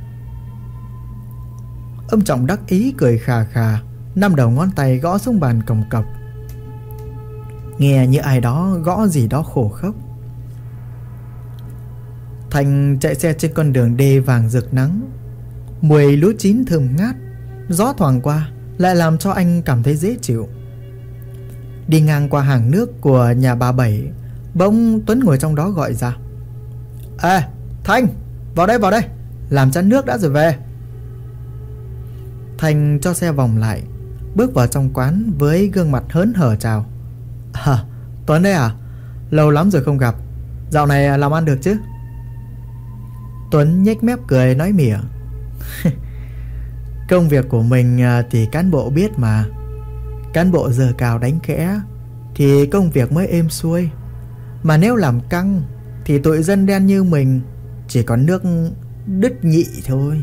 Ông Trọng đắc ý cười khà khà, năm đầu ngón tay gõ xuống bàn cồng cọc, nghe như ai đó gõ gì đó khổ khốc. Thành chạy xe trên con đường đê vàng rực nắng. Mùi lúa chín thơm ngát, gió thoảng qua lại làm cho anh cảm thấy dễ chịu. Đi ngang qua hàng nước của nhà bà Bảy, bỗng Tuấn ngồi trong đó gọi ra: Ê Thanh, vào đây vào đây, làm chén nước đã rồi về. Thành cho xe vòng lại, bước vào trong quán với gương mặt hớn hở chào: À, Tuấn đây à? Lâu lắm rồi không gặp. Dạo này làm ăn được chứ? Tuấn nhếch mép cười nói mỉa: Công việc của mình thì cán bộ biết mà. Cán bộ giờ cào đánh khẽ thì công việc mới êm xuôi. Mà nếu làm căng thì tụi dân đen như mình chỉ còn nước đứt nhị thôi.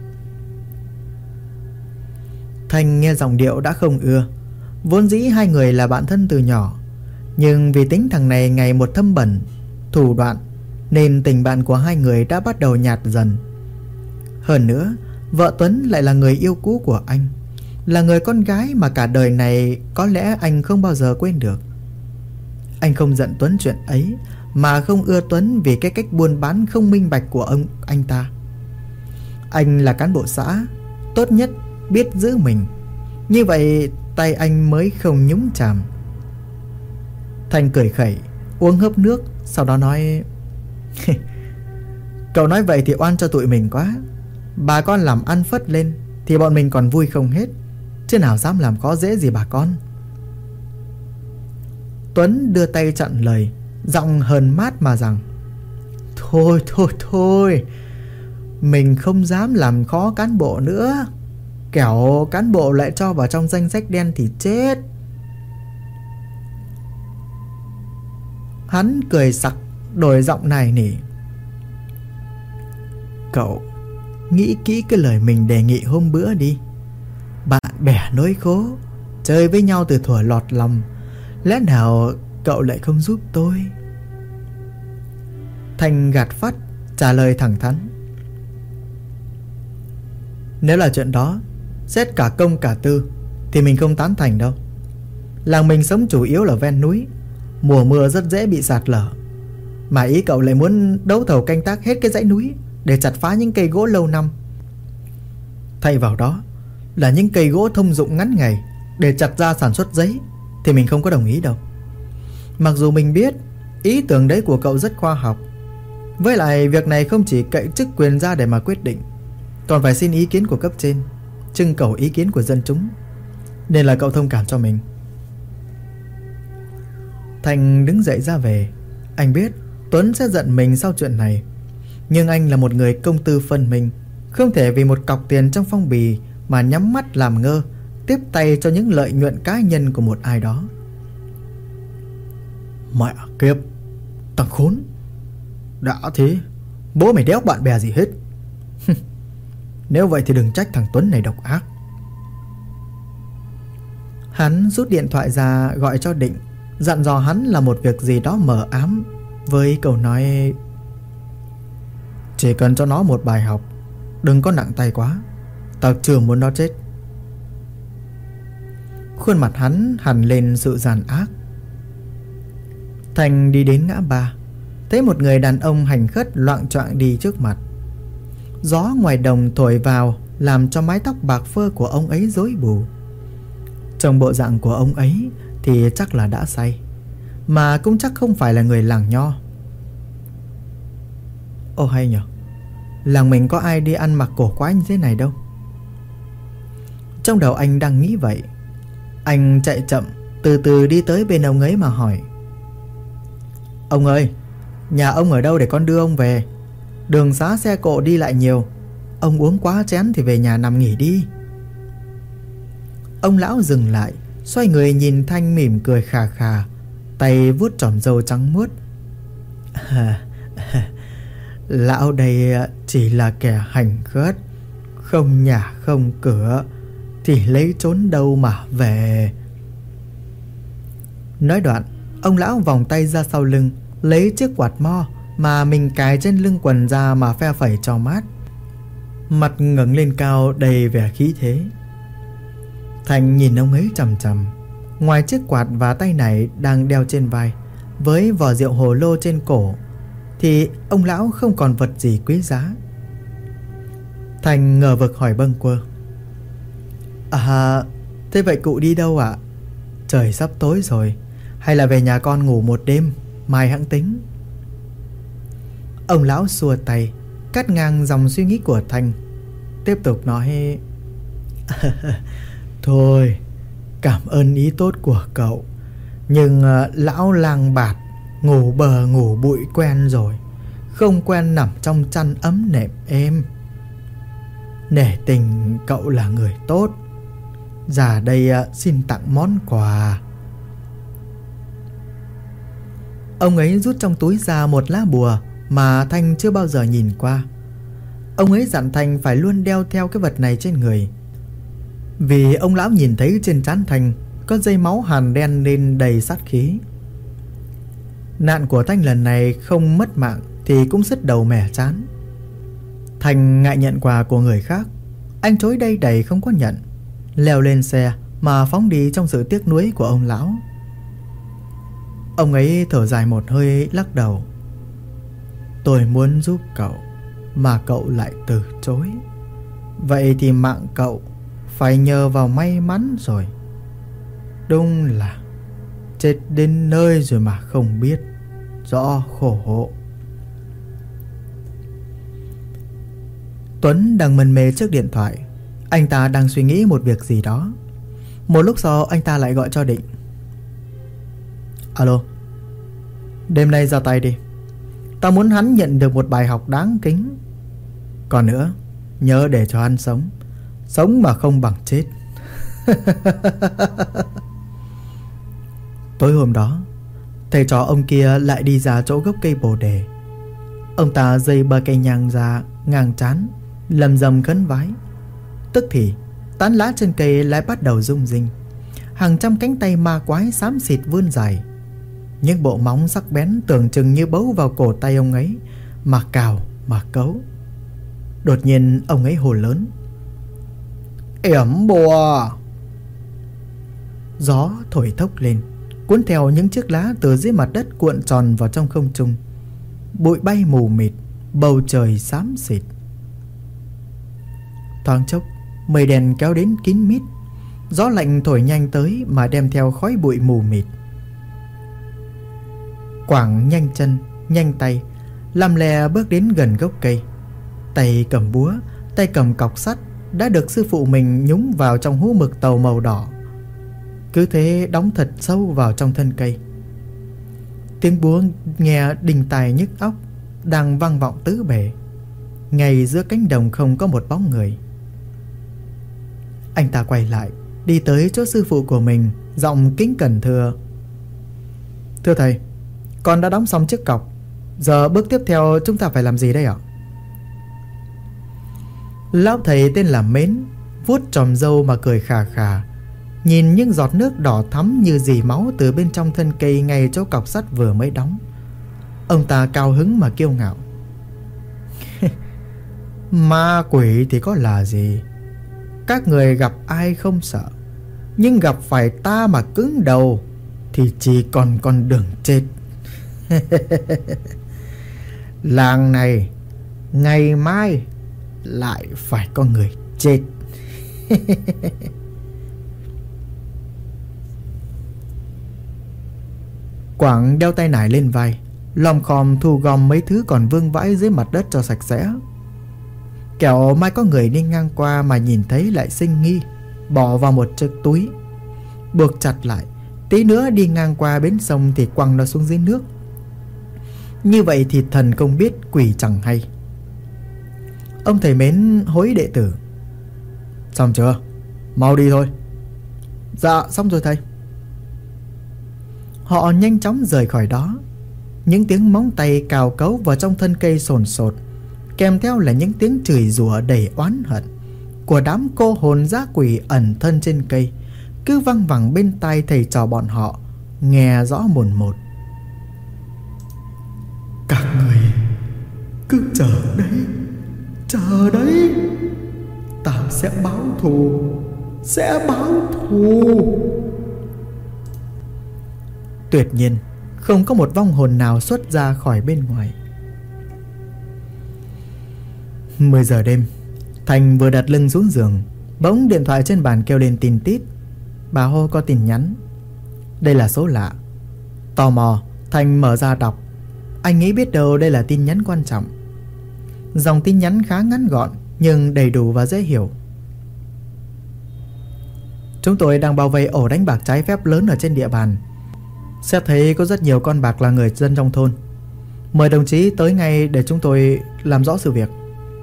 Thành nghe giọng điệu đã không ưa. Vốn dĩ hai người là bạn thân từ nhỏ, nhưng vì tính thằng này ngày một thâm bẩn, thủ đoạn, nên tình bạn của hai người đã bắt đầu nhạt dần. Hơn nữa, vợ Tuấn lại là người yêu cũ của anh, là người con gái mà cả đời này có lẽ anh không bao giờ quên được. Anh không giận Tuấn chuyện ấy, mà không ưa Tuấn vì cái cách buôn bán không minh bạch của ông anh ta. Anh là cán bộ xã, tốt nhất biết giữ mình, như vậy tay anh mới không nhúng chàm. Thành cười khẩy, uống hớp nước, sau đó nói: Cậu nói vậy thì oan cho tụi mình quá. Bà con làm ăn phất lên thì bọn mình còn vui không hết, chứ nào dám làm khó dễ gì bà con. Tuấn đưa tay chặn lời, giọng hờn mát mà rằng: Thôi thôi thôi, mình không dám làm khó cán bộ nữa, kẻo cán bộ lại cho vào trong danh sách đen thì chết. Hắn cười sặc, đổi giọng nài nỉ: Cậu nghĩ kỹ cái lời mình đề nghị hôm bữa đi. Bạn bè nối khố, chơi với nhau từ thuở lọt lòng, lẽ nào cậu lại không giúp tôi? Thành gạt phắt trả lời thẳng thắn: Nếu là chuyện đó, xét cả công cả tư, thì mình không tán thành đâu. Làng mình sống chủ yếu là ven núi, mùa mưa rất dễ bị sạt lở. Mà ý cậu lại muốn đấu thầu canh tác hết cái dãy núi để chặt phá những cây gỗ lâu năm. Thay vào đó là những cây gỗ thông dụng ngắn ngày để chặt ra sản xuất giấy, thì mình không có đồng ý đâu. Mặc dù mình biết ý tưởng đấy của cậu rất khoa học, với lại việc này không chỉ cậy chức quyền ra để mà quyết định, còn phải xin ý kiến của cấp trên, trưng cầu ý kiến của dân chúng, nên là cậu thông cảm cho mình. Thành đứng dậy ra về. Anh biết Tuấn sẽ giận mình sau chuyện này, nhưng anh là một người công tư phân minh, không thể vì một cọc tiền trong phong bì mà nhắm mắt làm ngơ, tiếp tay cho những lợi nhuận cá nhân của một ai đó. Mẹ kiếp, thằng khốn! Đã thế, bố mày đéo bạn bè gì hết. Nếu vậy thì đừng trách thằng Tuấn này độc ác. Hắn rút điện thoại ra gọi cho Định, dặn dò hắn là một việc gì đó mờ ám, với câu nói: Chỉ cần cho nó một bài học, đừng có nặng tay quá, tao chưa muốn nó chết. Khuôn mặt hắn hằn lên sự giàn ác. Thành đi đến ngã ba, thấy một người đàn ông hành khất loạng choạng đi trước mặt. Gió ngoài đồng thổi vào làm cho mái tóc bạc phơ của ông ấy rối bù. Trong bộ dạng của ông ấy thì chắc là đã say, mà cũng chắc không phải là người làng Nho. Ồ hay nhở, làng mình có ai đi ăn mặc cổ quái như thế này đâu. Trong đầu anh đang nghĩ vậy, anh chạy chậm từ từ đi tới bên ông ấy mà hỏi: Ông ơi, nhà ông ở đâu để con đưa ông về? Đường xá xe cộ đi lại nhiều, ông uống quá chén thì về nhà nằm nghỉ đi. Ông lão dừng lại, xoay người nhìn Thanh mỉm cười khà khà, tay vuốt chòm râu trắng muốt. Lão đây chỉ là kẻ hành khất, không nhà không cửa, thì lấy trốn đâu mà về. Nói đoạn, ông lão vòng tay ra sau lưng, lấy chiếc quạt mo mà mình cài trên lưng quần ra mà phe phẩy cho mát. Mặt ngẩng lên cao đầy vẻ khí thế. Thành nhìn ông ấy chằm chằm. Ngoài chiếc quạt và tay này đang đeo trên vai, với vỏ rượu hồ lô trên cổ, thì ông lão không còn vật gì quý giá. Thành ngờ vực hỏi bâng quơ: À, thế vậy cụ đi đâu ạ? Trời sắp tối rồi, hay là về nhà con ngủ một đêm, mai hẵng tính. Ông lão xua tay, cắt ngang dòng suy nghĩ của Thành, tiếp tục nói: Thôi, cảm ơn ý tốt của cậu, nhưng uh, lão lang bạt, ngủ bờ ngủ bụi quen rồi, không quen nằm trong chăn ấm nệm êm. Nể tình cậu là người tốt, già đây uh, xin tặng món quà. Ông ấy rút trong túi ra một lá bùa mà Thanh chưa bao giờ nhìn qua. Ông ấy dặn Thanh phải luôn đeo theo cái vật này trên người, vì ông lão nhìn thấy trên trán Thanh có dây máu hàn đen nên đầy sát khí. Nạn của Thanh lần này không mất mạng thì cũng sứt đầu mẻ chán. Thanh ngại nhận quà của người khác, anh chối đây đầy không có nhận, leo lên xe mà phóng đi trong sự tiếc nuối của ông lão. Ông ấy thở dài một hơi, lắc đầu: Tôi muốn giúp cậu mà cậu lại từ chối, vậy thì mạng cậu phải nhờ vào may mắn rồi. Đúng là chết đến nơi rồi mà không biết rõ khổ hộ. Tuấn đang mân mê trước điện thoại. Anh ta đang suy nghĩ một việc gì đó. Một lúc sau anh ta lại gọi cho Định: Alo, đêm nay ra tay đi. Tao muốn hắn nhận được một bài học đáng kính. Còn nữa, nhớ để cho hắn sống, sống mà không bằng chết. Tối hôm đó, thầy trò ông kia lại đi ra chỗ gốc cây bồ đề. Ông ta dây ba cây nhang ra ngang trán, lầm rầm khấn vái. Tức thì tán lá trên cây lại bắt đầu rung rinh. Hàng trăm cánh tay ma quái xám xịt vươn dài. Những bộ móng sắc bén tưởng chừng như bấu vào cổ tay ông ấy, mà cào mà cấu. Đột nhiên ông ấy hô lớn: Yểm bùa! Gió thổi thốc lên, cuốn theo những chiếc lá từ dưới mặt đất cuộn tròn vào trong không trung. Bụi bay mù mịt, bầu trời xám xịt. Thoáng chốc, mây đen kéo đến kín mít. Gió lạnh thổi nhanh tới mà đem theo khói bụi mù mịt. Quảng nhanh chân, nhanh tay, lăm le bước đến gần gốc cây. Tay cầm búa, tay cầm cọc sắt đã được sư phụ mình nhúng vào trong hũ mực tàu màu đỏ. Cứ thế đóng thật sâu vào trong thân cây. Tiếng búa nghe đinh tai nhức óc, đang vang vọng tứ bề. Ngay giữa cánh đồng không có một bóng người. Anh ta quay lại, đi tới chỗ sư phụ của mình, giọng kính cẩn thưa: Thưa thầy, con đã đóng xong chiếc cọc. Giờ bước tiếp theo chúng ta phải làm gì đây ạ? Lão thầy tên là Mến vuốt chòm râu mà cười khà khà, nhìn những giọt nước đỏ thắm như dì máu từ bên trong thân cây ngay chỗ cọc sắt vừa mới đóng. Ông ta cao hứng mà kiêu ngạo: Ma quỷ thì có là gì? Các người gặp ai không sợ, nhưng gặp phải ta mà cứng đầu thì chỉ còn con đường chết. Làng này ngày mai lại phải có người chết. Quảng đeo tay nải lên vai, lom khom thu gom mấy thứ còn vương vãi dưới mặt đất cho sạch sẽ. Kẻo mai có người đi ngang qua mà nhìn thấy lại sinh nghi, bỏ vào một chiếc túi, buộc chặt lại. Tí nữa đi ngang qua bến sông thì quăng nó xuống dưới nước. Như vậy thì thần không biết quỷ chẳng hay. Ông thầy Mến hối đệ tử: Xong chưa? Mau đi thôi. Dạ xong rồi thầy. Họ nhanh chóng rời khỏi đó. những tiếng móng tay cào cấu vào trong thân cây sồn sột, kèm theo là những tiếng chửi rủa đầy oán hận của đám cô hồn dã quỷ ẩn thân trên cây, cứ văng vẳng bên tai thầy trò bọn họ, nghe rõ mồn một. Các người cứ chờ đấy, chờ đấy, ta sẽ báo thù, sẽ báo thù. Tuyệt nhiên không có một vong hồn nào xuất ra khỏi bên ngoài. Mười giờ đêm, Thành vừa đặt lưng xuống giường, bỗng điện thoại trên bàn kêu lên tin tít. Bà Hô có tin nhắn. Đây là số lạ. Tò mò, Thành mở ra đọc. Anh nghĩ biết đâu đây là tin nhắn quan trọng. Dòng tin nhắn khá ngắn gọn nhưng đầy đủ và dễ hiểu. Chúng tôi đang bao vây ổ đánh bạc trái phép lớn ở trên địa bàn. Xét thấy có rất nhiều con bạc là người dân trong thôn. Mời đồng chí tới ngay để chúng tôi làm rõ sự việc.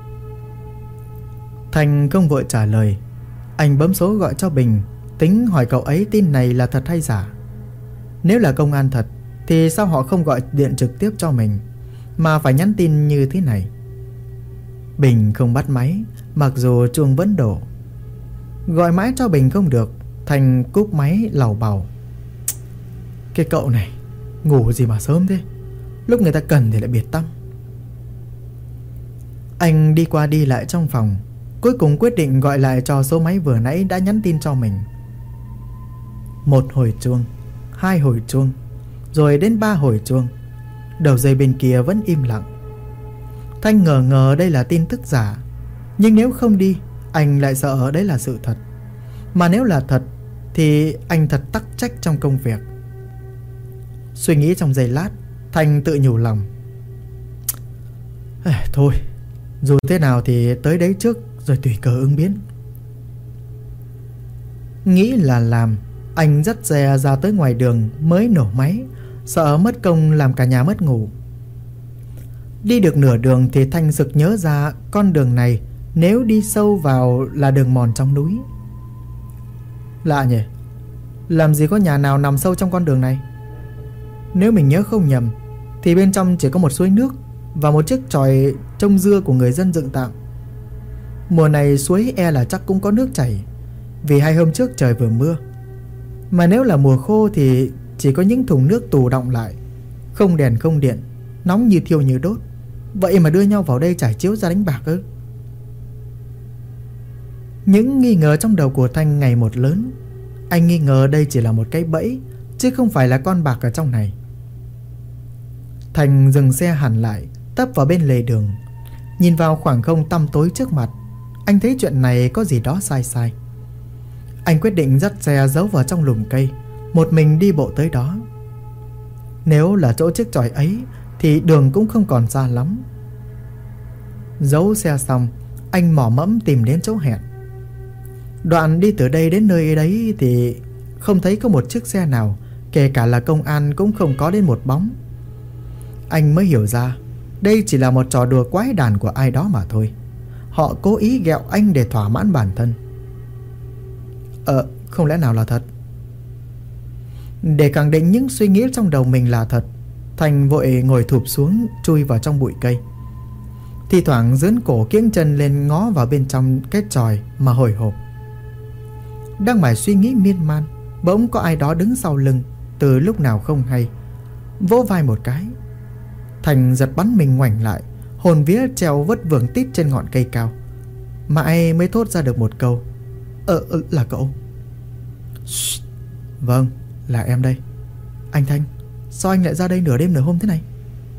Thành không vội trả lời. Anh bấm số gọi cho Bình, tính hỏi cậu ấy tin này là thật hay giả. Nếu là công an thật thì sao họ không gọi điện trực tiếp cho mình, mà phải nhắn tin như thế này? Bình không bắt máy, mặc dù chuông vẫn đổ. Gọi mãi cho Bình không được, Thành cúp máy lảo bảo. Cái cậu này ngủ gì mà sớm thế, lúc người ta cần thì lại biệt tâm. Anh đi qua đi lại trong phòng, cuối cùng quyết định gọi lại cho số máy vừa nãy đã nhắn tin cho mình. Một hồi chuông, hai hồi chuông, rồi đến ba hồi chuông. Đầu dây bên kia vẫn im lặng. Thanh ngờ ngờ đây là tin tức giả, nhưng nếu không đi, anh lại sợ đấy là sự thật. Mà nếu là thật thì anh thật tắc trách trong công việc. Suy nghĩ trong giây lát, Thanh tự nhủ lòng. Thôi, dù thế nào thì tới đấy trước, rồi tùy cơ ứng biến. Nghĩ là làm, anh dắt xe ra tới ngoài đường mới nổ máy, sợ mất công làm cả nhà mất ngủ. Đi được nửa đường thì Thanh sực nhớ ra con đường này nếu đi sâu vào là đường mòn trong núi. Lạ nhỉ, làm gì có nhà nào nằm sâu trong con đường này? Nếu mình nhớ không nhầm thì bên trong chỉ có một suối nước và một chiếc chòi trông dưa của người dân dựng tạm. Mùa này suối e là chắc cũng có nước chảy, vì hai hôm trước trời vừa mưa. Mà nếu là mùa khô thì chỉ có những thùng nước tù đọng lại, không đèn không điện, nóng như thiêu như đốt. Vậy mà đưa nhau vào đây trải chiếu ra đánh bạc ư? Những nghi ngờ trong đầu của Thanh ngày một lớn. Anh nghi ngờ đây chỉ là một cái bẫy, chứ không phải là con bạc ở trong này. Thành dừng xe hẳn lại, tấp vào bên lề đường. Nhìn vào khoảng không tăm tối trước mặt, anh thấy chuyện này có gì đó sai sai. Anh quyết định dắt xe giấu vào trong lùm cây, một mình đi bộ tới đó. Nếu là chỗ chiếc chòi ấy thì đường cũng không còn xa lắm. Giấu xe xong, anh mò mẫm tìm đến chỗ hẹn. Đoạn đi từ đây đến nơi đấy thì không thấy có một chiếc xe nào, kể cả là công an cũng không có đến một bóng. Anh mới hiểu ra đây chỉ là một trò đùa quái đản của ai đó mà thôi. Họ cố ý ghẹo anh để thỏa mãn bản thân. Ờ, không lẽ nào là thật? Để khẳng định những suy nghĩ trong đầu mình là thật, Thành vội ngồi thụp xuống, chui vào trong bụi cây. Thì thoảng dướn cổ kiếng chân lên ngó vào bên trong cái chòi mà hồi hộp. Đang mải suy nghĩ miên man, bỗng có ai đó đứng sau lưng từ lúc nào không hay, vỗ vai một cái. Thành giật bắn mình ngoảnh lại, hồn vía treo vất vưởng tít trên ngọn cây cao. Mãi mới thốt ra được một câu. Ờ, ờ là cậu? Shh. Vâng, là em đây. Anh Thanh, sao anh lại ra đây nửa đêm nửa hôm thế này?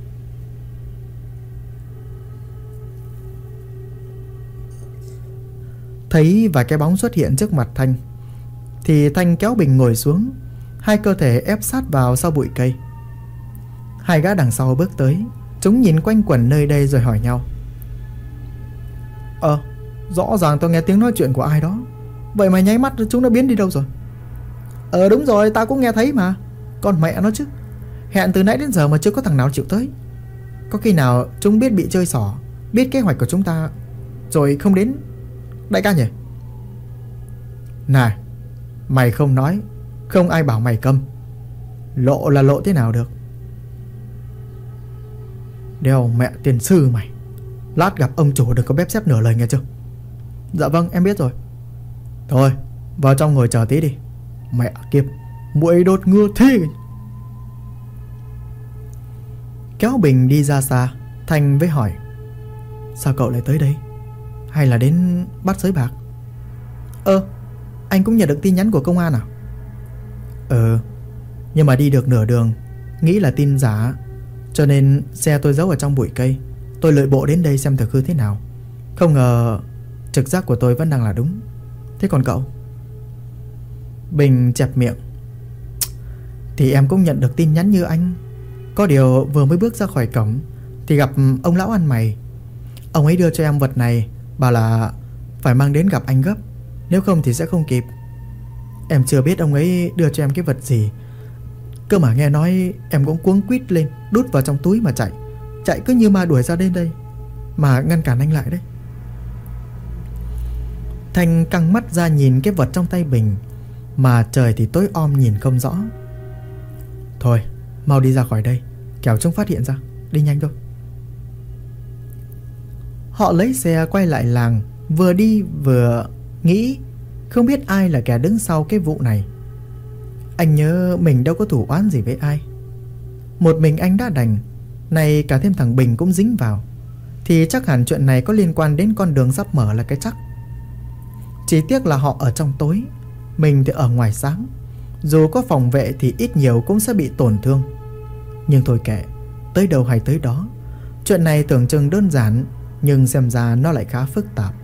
Thấy vài cái bóng xuất hiện trước mặt Thanh thì Thanh kéo Bình ngồi xuống, hai cơ thể ép sát vào sau bụi cây. Hai gã đằng sau bước tới, chúng nhìn quanh quẩn nơi đây rồi hỏi nhau. Ờ, rõ ràng tao nghe tiếng nói chuyện của ai đó, vậy mà nháy mắt chúng đã biến đi đâu rồi? Ờ đúng rồi, tao cũng nghe thấy mà. Con mẹ nó chứ, hẹn từ nãy đến giờ mà chưa có thằng nào chịu tới. Có khi nào chúng biết bị chơi xỏ, biết kế hoạch của chúng ta rồi không đến đại ca nhỉ? Này, mày không nói, không ai bảo mày câm. Lộ là lộ thế nào được? Đeo mẹ tiền sư mày. Lát gặp ông chủ đừng có bếp xếp nửa lời nghe chưa? Dạ vâng em biết rồi. Thôi vào trong ngồi chờ tí đi. Mẹ kiếp, muội đột ngưa thế. Kéo Bình đi ra xa, Thanh với hỏi: sao cậu lại tới đây? Hay là đến bắt sới bạc? Ơ, anh cũng nhận được tin nhắn của công an à? Ừ, nhưng mà đi được nửa đường nghĩ là tin giả, cho nên xe tôi giấu ở trong bụi cây. Tôi lội bộ đến đây xem thử hư thế nào. Không ngờ trực giác của tôi vẫn đang là đúng. Thế còn cậu? Bình chẹp miệng: thì em cũng nhận được tin nhắn như anh. Có điều vừa mới bước ra khỏi cổng thì gặp ông lão ăn mày. Ông ấy đưa cho em vật này, bảo là phải mang đến gặp anh gấp, nếu không thì sẽ không kịp. Em chưa biết ông ấy đưa cho em cái vật gì, cơ mà nghe nói em cũng cuống quýt lên, đút vào trong túi mà chạy. Chạy cứ như ma đuổi ra đến đây, mà ngăn cản anh lại đấy. Thanh căng mắt ra nhìn cái vật trong tay Bình, mà trời thì tối om nhìn không rõ. Thôi mau đi ra khỏi đây, kẻo chúng phát hiện ra. Đi nhanh thôi. Họ lấy xe quay lại làng, vừa đi vừa nghĩ không biết ai là kẻ đứng sau cái vụ này. Anh nhớ mình đâu có thủ oán gì với ai. Một mình anh đã đành, này cả thêm thằng Bình cũng dính vào, thì chắc hẳn chuyện này có liên quan đến con đường sắp mở là cái chắc. Chỉ tiếc là họ ở trong tối, mình thì ở ngoài sáng. Dù có phòng vệ thì ít nhiều cũng sẽ bị tổn thương. Nhưng thôi kệ, tới đâu hay tới đó. Chuyện này tưởng chừng đơn giản, nhưng xem ra nó lại khá phức tạp.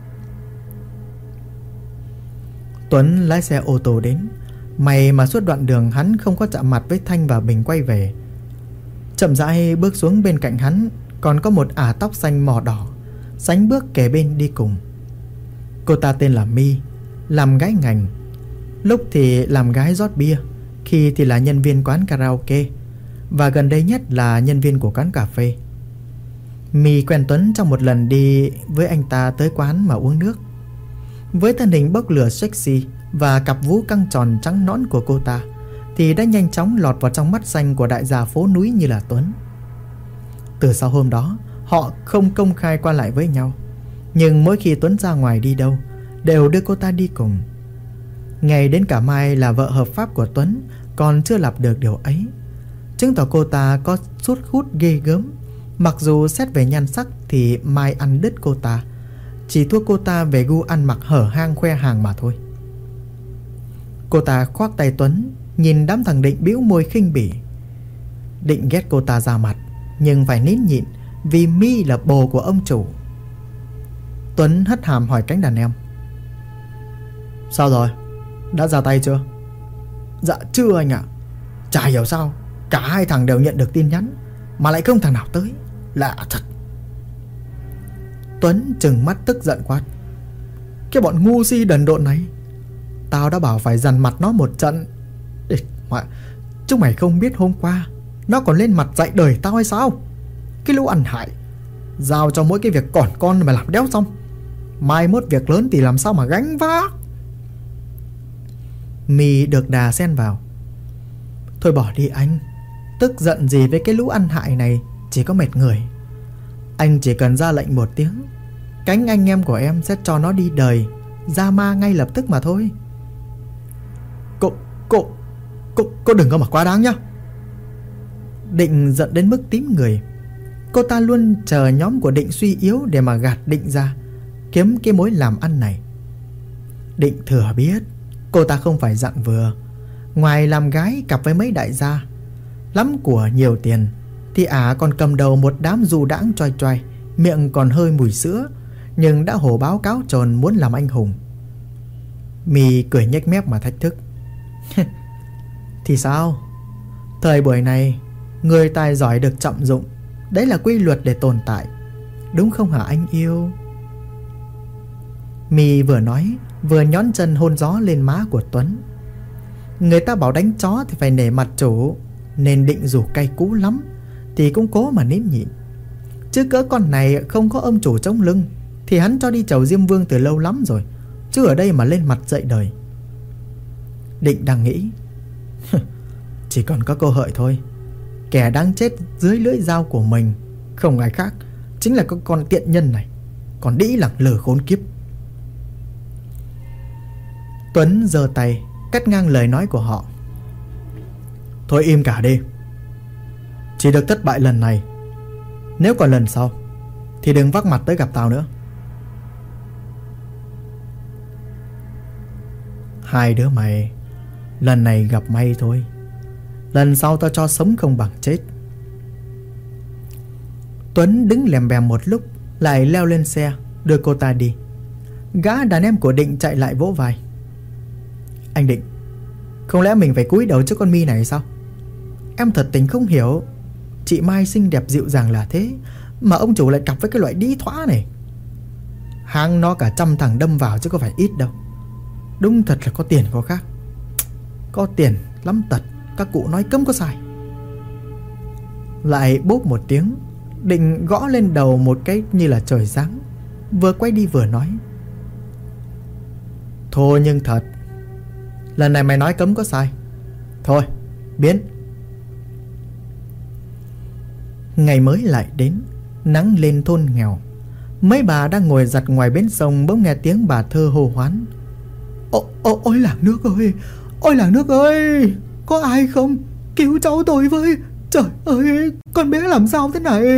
Tuấn lái xe ô tô đến. May mà suốt đoạn đường hắn không có chạm mặt với Thanh và Bình quay về. Chậm rãi bước xuống, bên cạnh hắn còn có một ả tóc xanh mỏ đỏ sánh bước kề bên đi cùng. Cô ta tên là My, làm gái ngành. Lúc thì làm gái rót bia, khi thì là nhân viên quán karaoke, và gần đây nhất là nhân viên của quán cà phê. My quen Tuấn trong một lần đi với anh ta tới quán mà uống nước. Với thân hình bốc lửa sexy và cặp vú căng tròn trắng nõn của cô ta, thì đã nhanh chóng lọt vào trong mắt xanh của đại gia phố núi như là Tuấn. Từ sau hôm đó, họ không công khai qua lại với nhau, nhưng mỗi khi Tuấn ra ngoài đi đâu đều đưa cô ta đi cùng. Ngày đến cả Mai là vợ hợp pháp của Tuấn còn chưa làm được điều ấy, chứng tỏ cô ta có sút hút ghê gớm. Mặc dù xét về nhan sắc thì Mai ăn đứt cô ta, chỉ thua cô ta về gu ăn mặc hở hang khoe hàng mà thôi. Cô ta khoác tay Tuấn, nhìn đám thằng Định bĩu môi khinh bỉ. Định ghét cô ta ra mặt, nhưng phải nín nhịn vì My là bồ của ông chủ. Tuấn hất hàm hỏi cánh đàn em: sao rồi? Đã ra tay chưa? Dạ chưa anh ạ. Chả hiểu sao cả hai thằng đều nhận được tin nhắn mà lại không thằng nào tới. Lạ thật. Tuấn trừng mắt tức giận quát: cái bọn ngu si đần độn này, tao đã bảo phải dằn mặt nó một trận. Ê, mà chúng mày không biết hôm qua nó còn lên mặt dạy đời tao hay sao? Cái lũ ăn hại, giao cho mỗi cái việc còn con mà làm đéo xong, mai mốt việc lớn thì làm sao mà gánh vác. My được đà xen vào: thôi bỏ đi anh, tức giận gì với cái lũ ăn hại này, chỉ có mệt người. Anh chỉ cần ra lệnh một tiếng, cánh anh em của em sẽ cho nó đi đời ra ma ngay lập tức mà thôi. Cô, cô, cô, cô đừng có mà quá đáng nhá. Định giận đến mức tím người. Cô ta luôn chờ nhóm của Định suy yếu để mà gạt Định ra, kiếm cái mối làm ăn này. Định thừa biết cô ta không phải dạng vừa. Ngoài làm gái cặp với mấy đại gia lắm của nhiều tiền, thì ả còn cầm đầu một đám du đãng choai choai, miệng còn hơi mùi sữa, nhưng đã hổ báo cáo trồn muốn làm anh hùng. My cười nhếch mép mà thách thức: thì sao? Thời buổi này, người tài giỏi được trọng dụng, đấy là quy luật để tồn tại, đúng không hả anh yêu? My vừa nói vừa nhón chân hôn gió lên má của Tuấn. Người ta bảo đánh chó thì phải nể mặt chủ, nên Định dù cay cú lắm thì cũng cố mà nín nhịn. Chứ cỡ con này không có ông chủ chống lưng thì hắn cho đi chầu Diêm Vương từ lâu lắm rồi, chứ ở đây mà lên mặt dậy đời. Định đang nghĩ chỉ còn có cơ hội thôi. Kẻ đang chết dưới lưỡi dao của mình Không ai khác, chính là con, con tiện nhân này. Còn đĩ lẳng lờ khốn kiếp. Tuấn giơ tay cắt ngang lời nói của họ. Thôi im cả đi. Chỉ được thất bại lần này. Nếu còn lần sau thì đừng vác mặt tới gặp tao nữa. Hai đứa mày lần này gặp may thôi. Lần sau tao cho sống không bằng chết. Tuấn đứng lèm bèm một lúc, lại leo lên xe đưa cô ta đi. Gã đàn em của Định chạy lại vỗ vai. Anh Định, không lẽ mình phải cúi đầu cho con Mi này sao? Em thật tình không hiểu. Chị Mai xinh đẹp dịu dàng là thế, mà ông chủ lại cặp với cái loại đĩ thoã này. Hang nó cả trăm thằng đâm vào chứ có phải ít đâu. Đúng thật là có tiền có khác. Có tiền lắm tật, các cụ nói cấm có sai. Lại bốp một tiếng, Định gõ lên đầu một cái như là trời giáng, vừa quay đi vừa nói. Thôi nhưng thật, lần này mày nói cấm có sai. Thôi biến. Ngày mới lại đến. Nắng lên thôn nghèo. Mấy bà đang ngồi giặt ngoài bến sông bỗng nghe tiếng bà Thơ hô hoán. Ôi, ôi, ôi làng nước ơi, ôi làng nước ơi, có ai không? Cứu cháu tôi với. Trời ơi, con bé làm sao thế này?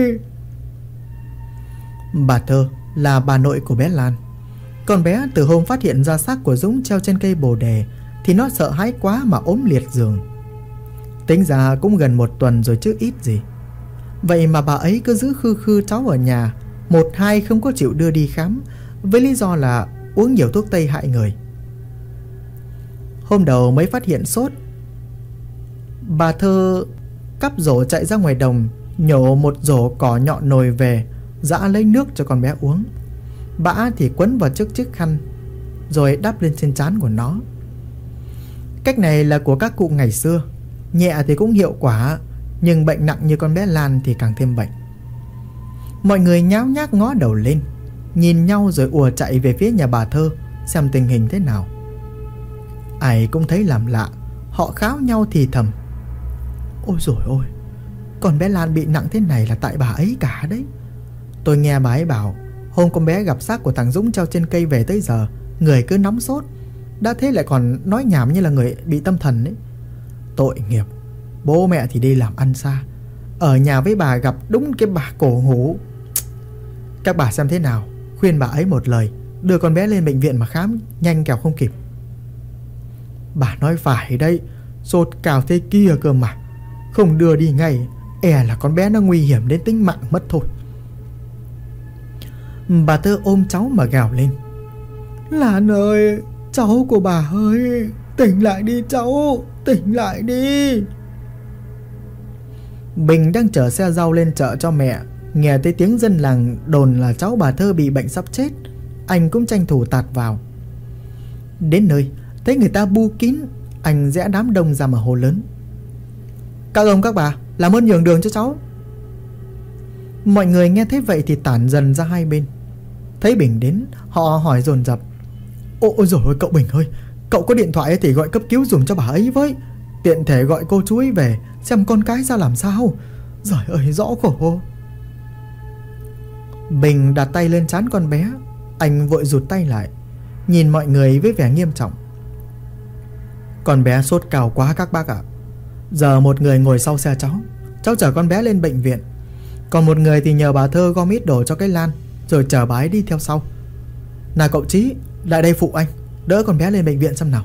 Bà Thơ là bà nội của bé Lan. Con bé từ hôm phát hiện ra xác của Dũng treo trên cây bồ đề thì nó sợ hãi quá mà ốm liệt giường. Tính ra cũng gần một tuần rồi chứ ít gì. Vậy mà bà ấy cứ giữ khư khư cháu ở nhà, một hai không có chịu đưa đi khám, với lý do là uống nhiều thuốc tây hại người. Hôm đầu mới phát hiện sốt, bà Thơ cắp rổ chạy ra ngoài đồng, nhổ một rổ cỏ nhọn nồi về, giã lấy nước cho con bé uống. Bã thì quấn vào chiếc chiếc khăn rồi đắp lên trên trán của nó. Cách này là của các cụ ngày xưa, nhẹ thì cũng hiệu quả, nhưng bệnh nặng như con bé Lan thì càng thêm bệnh. Mọi người nháo nhác ngó đầu lên, nhìn nhau rồi ùa chạy về phía nhà bà Thơ xem tình hình thế nào. Ai cũng thấy làm lạ, họ kháo nhau thì thầm. Ôi dồi ôi, con bé Lan bị nặng thế này là tại bà ấy cả đấy. Tôi nghe bà ấy bảo hôm con bé gặp xác của thằng Dũng treo trên cây về tới giờ người cứ nóng sốt, đã thế lại còn nói nhảm như là người bị tâm thần ấy. Tội nghiệp. Bố mẹ thì đi làm ăn xa, ở nhà với bà gặp đúng cái bà cổ hủ. Các bà xem thế nào, khuyên bà ấy một lời, đưa con bé lên bệnh viện mà khám nhanh kẻo không kịp. Bà nói phải đấy, sốt cao thế kia cơ mà, không đưa đi ngay e là con bé nó nguy hiểm đến tính mạng mất thôi. Bà Thơ ôm cháu mà gào lên. Lan ơi, cháu của bà ơi, tỉnh lại đi cháu, tỉnh lại đi. Bình đang chở xe rau lên chợ cho mẹ, nghe thấy tiếng dân làng đồn là cháu bà Thơ bị bệnh sắp chết, anh cũng tranh thủ tạt vào. Đến nơi thấy người ta bu kín, anh rẽ đám đông ra mà hô lớn. Các ông các bà, làm ơn nhường đường cho cháu. Mọi người nghe thấy vậy thì tản dần ra hai bên. Thấy Bình đến, họ hỏi dồn dập. Ôi dồi ôi cậu Bình ơi, cậu có điện thoại thì gọi cấp cứu dùm cho bà ấy với, tiện thể gọi cô chú ấy về xem con cái ra làm sao. Giời ơi rõ khổ. Bình đặt tay lên trán con bé, anh vội rụt tay lại, nhìn mọi người với vẻ nghiêm trọng. Con bé sốt cao quá các bác ạ. Giờ một người ngồi sau xe cháu, cháu chở con bé lên bệnh viện, còn một người thì nhờ bà Thơ gom ít đồ cho cái Lan rồi chở bà ấy đi theo sau. Nào cậu Chí, lại đây phụ anh, đỡ con bé lên bệnh viện xem nào.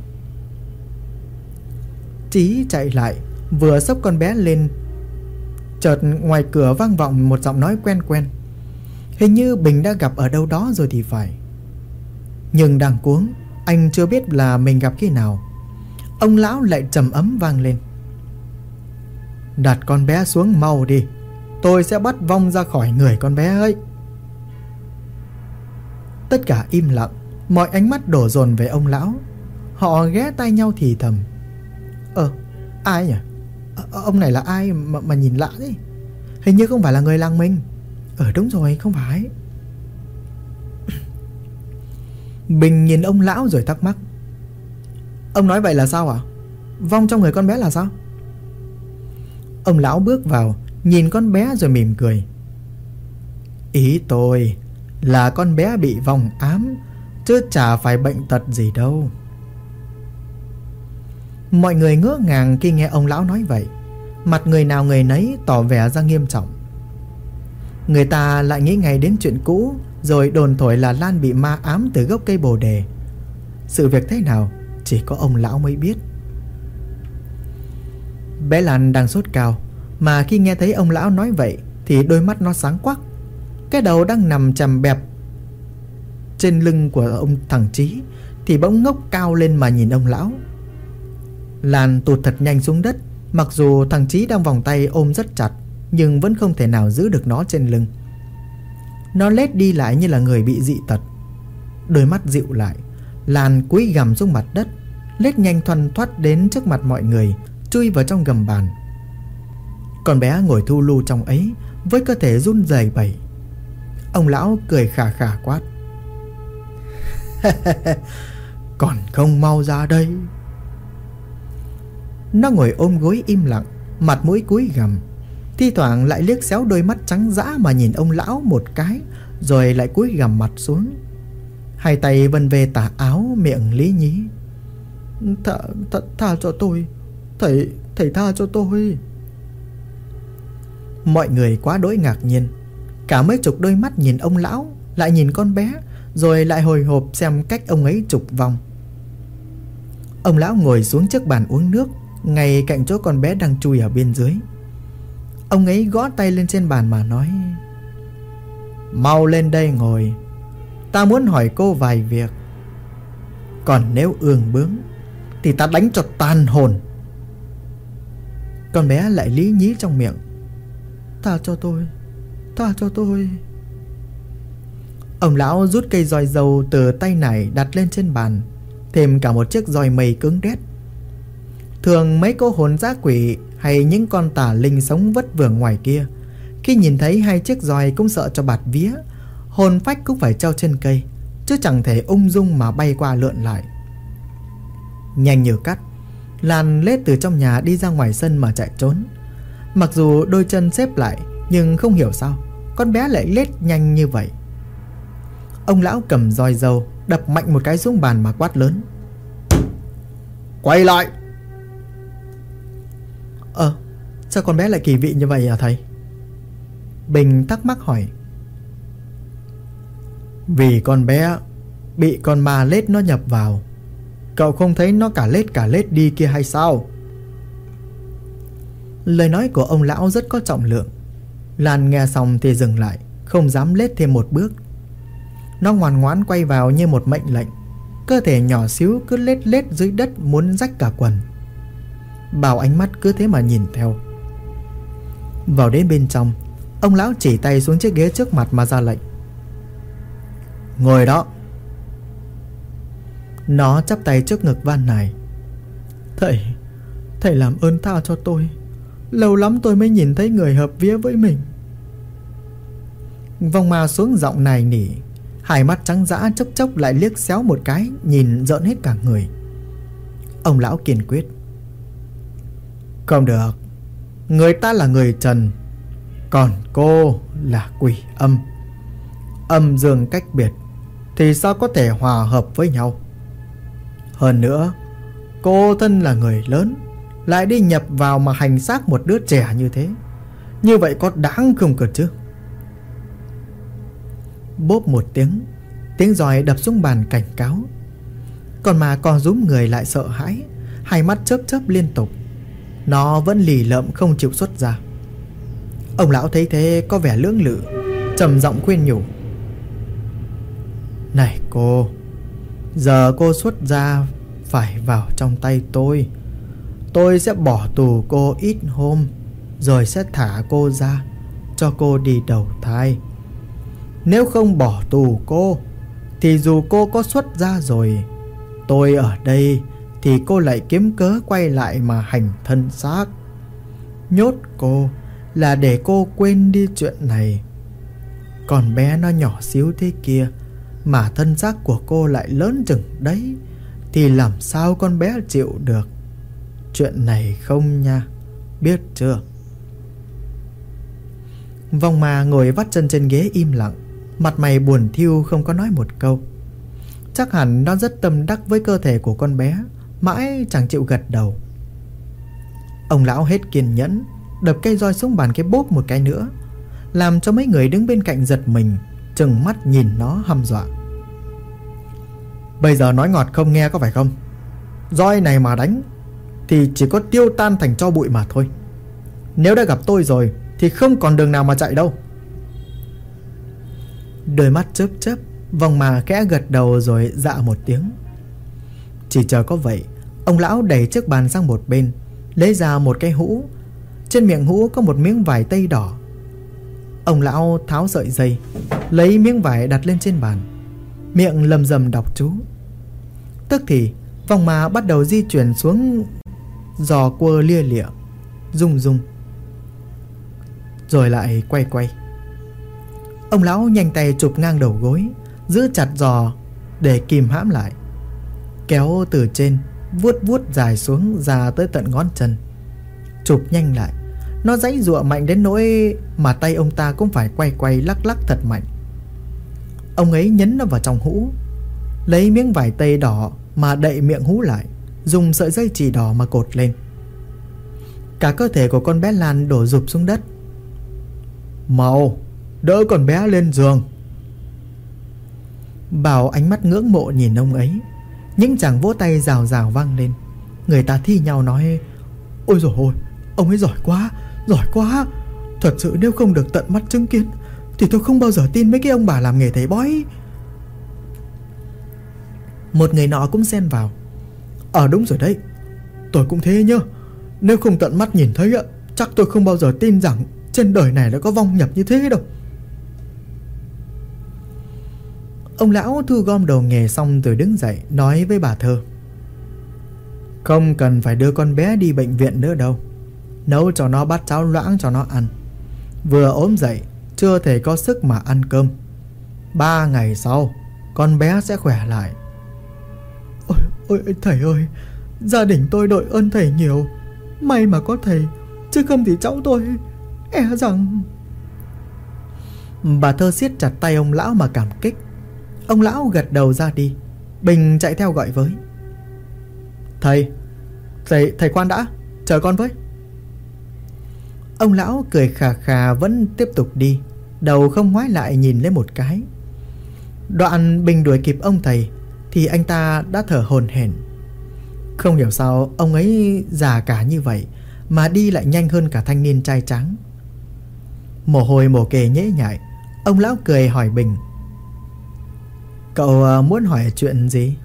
Chí chạy lại, vừa xốc con bé lên, chợt ngoài cửa vang vọng một giọng nói quen quen. Hình như Bình đã gặp ở đâu đó rồi thì phải. Nhưng đang cuống, anh chưa biết là mình gặp khi nào. Ông lão lại trầm ấm vang lên. Đặt con bé xuống mau đi, tôi sẽ bắt vong ra khỏi người con bé ấy. Tất cả im lặng, mọi ánh mắt đổ dồn về ông lão. Họ ghé tai nhau thì thầm. Ờ, ai nhỉ? Ờ, ông này là ai mà, mà nhìn lạ thế? Hình như không phải là người làng mình. Ờ đúng rồi, không phải. Bình nhìn ông lão rồi thắc mắc. Ông nói vậy là sao ạ? À? Vong trong người con bé là sao? Ông lão bước vào, nhìn con bé rồi mỉm cười. Ý tôi là con bé bị vong ám, chứ chả phải bệnh tật gì đâu. Mọi người ngỡ ngàng khi nghe ông lão nói vậy. Mặt người nào người nấy tỏ vẻ ra nghiêm trọng. Người ta lại nghĩ ngay đến chuyện cũ, rồi đồn thổi là Lan bị ma ám từ gốc cây bồ đề. Sự việc thế nào chỉ có ông lão mới biết. Bé Lan đang sốt cao, mà khi nghe thấy ông lão nói vậy thì đôi mắt nó sáng quắc. Cái đầu đang nằm chằm bẹp trên lưng của ông thằng Trí thì bỗng ngốc cao lên mà nhìn ông lão. Lan tụt thật nhanh xuống đất. Mặc dù thằng Trí đang vòng tay ôm rất chặt, nhưng vẫn không thể nào giữ được nó trên lưng. Nó lết đi lại như là người bị dị tật. Đôi mắt dịu lại, Lan cúi gằm xuống mặt đất, lết nhanh thoăn thoắt đến trước mặt mọi người, chui vào trong gầm bàn. Con bé ngồi thu lu trong ấy với cơ thể run rẩy bẩy. Ông lão cười khà khà quát: còn không mau ra đây. Nó ngồi ôm gối im lặng, mặt mũi cúi gằm, thi thoảng lại liếc xéo đôi mắt trắng dã mà nhìn ông lão một cái, rồi lại cúi gằm mặt xuống. Hai tay vân về tà áo, miệng lý nhí: Tha, tha, tha cho tôi, thầy, thầy tha cho tôi. Mọi người quá đỗi ngạc nhiên. Cả mấy chục đôi mắt nhìn ông lão, lại nhìn con bé, rồi lại hồi hộp xem cách ông ấy trục vong. Ông lão ngồi xuống trước bàn uống nước, ngay cạnh chỗ con bé đang chui ở bên dưới. Ông ấy gõ tay lên trên bàn mà nói: mau lên đây ngồi, ta muốn hỏi cô vài việc. Còn nếu ương bướng thì ta đánh cho tan hồn. Con bé lại lý nhí trong miệng: tha cho tôi, tha cho tôi. Ông lão rút cây roi dầu từ tay nải đặt lên trên bàn, thêm cả một chiếc roi mây cứng đét. Thường mấy cô hồn dã quỷ hay những con tà linh sống vất vưởng ngoài kia, khi nhìn thấy hai chiếc roi cũng sợ cho bạt vía, hồn phách cũng phải treo trên cây, chứ chẳng thể ung dung mà bay qua lượn lại. Nhanh như cắt, Lan lết từ trong nhà đi ra ngoài sân mà chạy trốn. Mặc dù đôi chân xếp lại, nhưng không hiểu sao con bé lại lết nhanh như vậy. Ông lão cầm roi dầu đập mạnh một cái xuống bàn mà quát lớn: quay lại! Ờ, sao con bé lại kỳ vị như vậy à thầy? Bình thắc mắc hỏi. Vì con bé bị con ma lết nó nhập vào. Cậu không thấy nó cả lết cả lết đi kia hay sao? Lời nói của ông lão rất có trọng lượng. Lan nghe xong thì dừng lại, không dám lết thêm một bước. Nó ngoan ngoãn quay vào như một mệnh lệnh. Cơ thể nhỏ xíu cứ lết lết dưới đất muốn rách cả quần. Bao ánh mắt cứ thế mà nhìn theo. Vào đến bên trong, ông lão chỉ tay xuống chiếc ghế trước mặt mà ra lệnh: ngồi đó. Nó chắp tay trước ngực van nài: Thầy, thầy làm ơn tha cho tôi. Lâu lắm tôi mới nhìn thấy người hợp vía với mình. Vong ma xuống giọng nài nỉ. Hai mắt trắng dã chốc chốc lại liếc xéo một cái, nhìn rợn hết cả người. Ông lão kiên quyết: không được. Người ta là người trần, còn cô là quỷ âm. Âm dương cách biệt thì sao có thể hòa hợp với nhau? Hơn nữa, cô thân là người lớn, lại đi nhập vào mà hành xác một đứa trẻ như thế, như vậy có đáng không cơ chứ? Bốp một tiếng, tiếng roi đập xuống bàn cảnh cáo. Còn mà co rúm người lại sợ hãi, hai mắt chớp chớp liên tục. Nó vẫn lì lợm không chịu xuất ra. Ông lão thấy thế có vẻ lưỡng lự, trầm giọng khuyên nhủ: này cô, giờ cô xuất ra phải vào trong tay tôi. Tôi sẽ bỏ tù cô ít hôm, rồi sẽ thả cô ra cho cô đi đầu thai. Nếu không bỏ tù cô thì dù cô có xuất ra rồi, tôi ở đây thì cô lại kiếm cớ quay lại mà hành thân xác. Nhốt cô là để cô quên đi chuyện này. Còn bé nó nhỏ xíu thế kia, mà thân xác của cô lại lớn chừng đấy, thì làm sao con bé chịu được. Chuyện này không nha, biết chưa? Vong ma ngồi vắt chân trên ghế im lặng, mặt mày buồn thiu không có nói một câu. Chắc hẳn nó rất tâm đắc với cơ thể của con bé, mãi chẳng chịu gật đầu. Ông lão hết kiên nhẫn, đập cây roi xuống bàn cái bốp một cái nữa, làm cho mấy người đứng bên cạnh giật mình, trừng mắt nhìn nó hăm dọa. Bây giờ nói ngọt không nghe có phải không? Roi này mà đánh thì chỉ có tiêu tan thành tro bụi mà thôi. Nếu đã gặp tôi rồi thì không còn đường nào mà chạy đâu. Đôi mắt chớp chớp, Vong ma khẽ gật đầu rồi dạ một tiếng. Chỉ chờ có vậy, ông lão đẩy chiếc bàn sang một bên, lấy ra một cái hũ. Trên miệng hũ có một miếng vải tây đỏ. Ông lão tháo sợi dây, lấy miếng vải đặt lên trên bàn, miệng lầm rầm đọc chú. Tức thì vong ma bắt đầu di chuyển xuống giò cua lia lịa, rung rung, rồi lại quay quay. Ông lão nhanh tay chụp ngang đầu gối, giữ chặt giò để kìm hãm lại, kéo từ trên vuốt vuốt dài xuống ra tới tận ngón chân. Chụp nhanh lại, nó giãy giụa mạnh đến nỗi mà tay ông ta cũng phải quay quay lắc lắc thật mạnh. Ông ấy nhấn nó vào trong hũ, lấy miếng vải tây đỏ mà đậy miệng hũ lại, dùng sợi dây chì đỏ mà cột lên. Cả cơ thể của con bé Lan đổ rụp xuống đất. Mau đỡ con bé lên giường. Bảo ánh mắt ngưỡng mộ nhìn ông ấy. Những chàng vỗ tay rào rào vang lên. Người ta thi nhau nói: ôi dồi ôi, ông ấy giỏi quá, giỏi quá. Thật sự nếu không được tận mắt chứng kiến thì tôi không bao giờ tin mấy cái ông bà làm nghề thầy bói. Một người nọ cũng xen vào: Ờ đúng rồi đấy, tôi cũng thế nhá. Nếu không tận mắt nhìn thấy, chắc tôi không bao giờ tin rằng trên đời này đã có vong nhập như thế đâu. Ông lão thu gom đồ nghề xong rồi đứng dậy, nói với bà Thơ: không cần phải đưa con bé đi bệnh viện nữa đâu. Nấu cho nó bát cháo loãng cho nó ăn. Vừa ốm dậy, chưa thể có sức mà ăn cơm. Ba ngày sau, con bé sẽ khỏe lại. Ôi, ôi thầy ơi, gia đình tôi đội ơn thầy nhiều. May mà có thầy, chứ không thì cháu tôi e rằng... Bà Thơ siết chặt tay ông lão mà cảm kích. Ông lão gật đầu ra đi. Bình chạy theo gọi với: Thầy, thầy, thầy khoan đã, chờ con với. Ông lão cười khà khà vẫn tiếp tục đi, đầu không ngoái lại nhìn lên một cái. Đoạn Bình đuổi kịp ông thầy thì anh ta đã thở hổn hển. Không hiểu sao ông ấy già cả như vậy mà đi lại nhanh hơn cả thanh niên trai tráng. Mồ hôi mồ kề nhễ nhại, ông lão cười hỏi Bình: cậu muốn hỏi chuyện gì?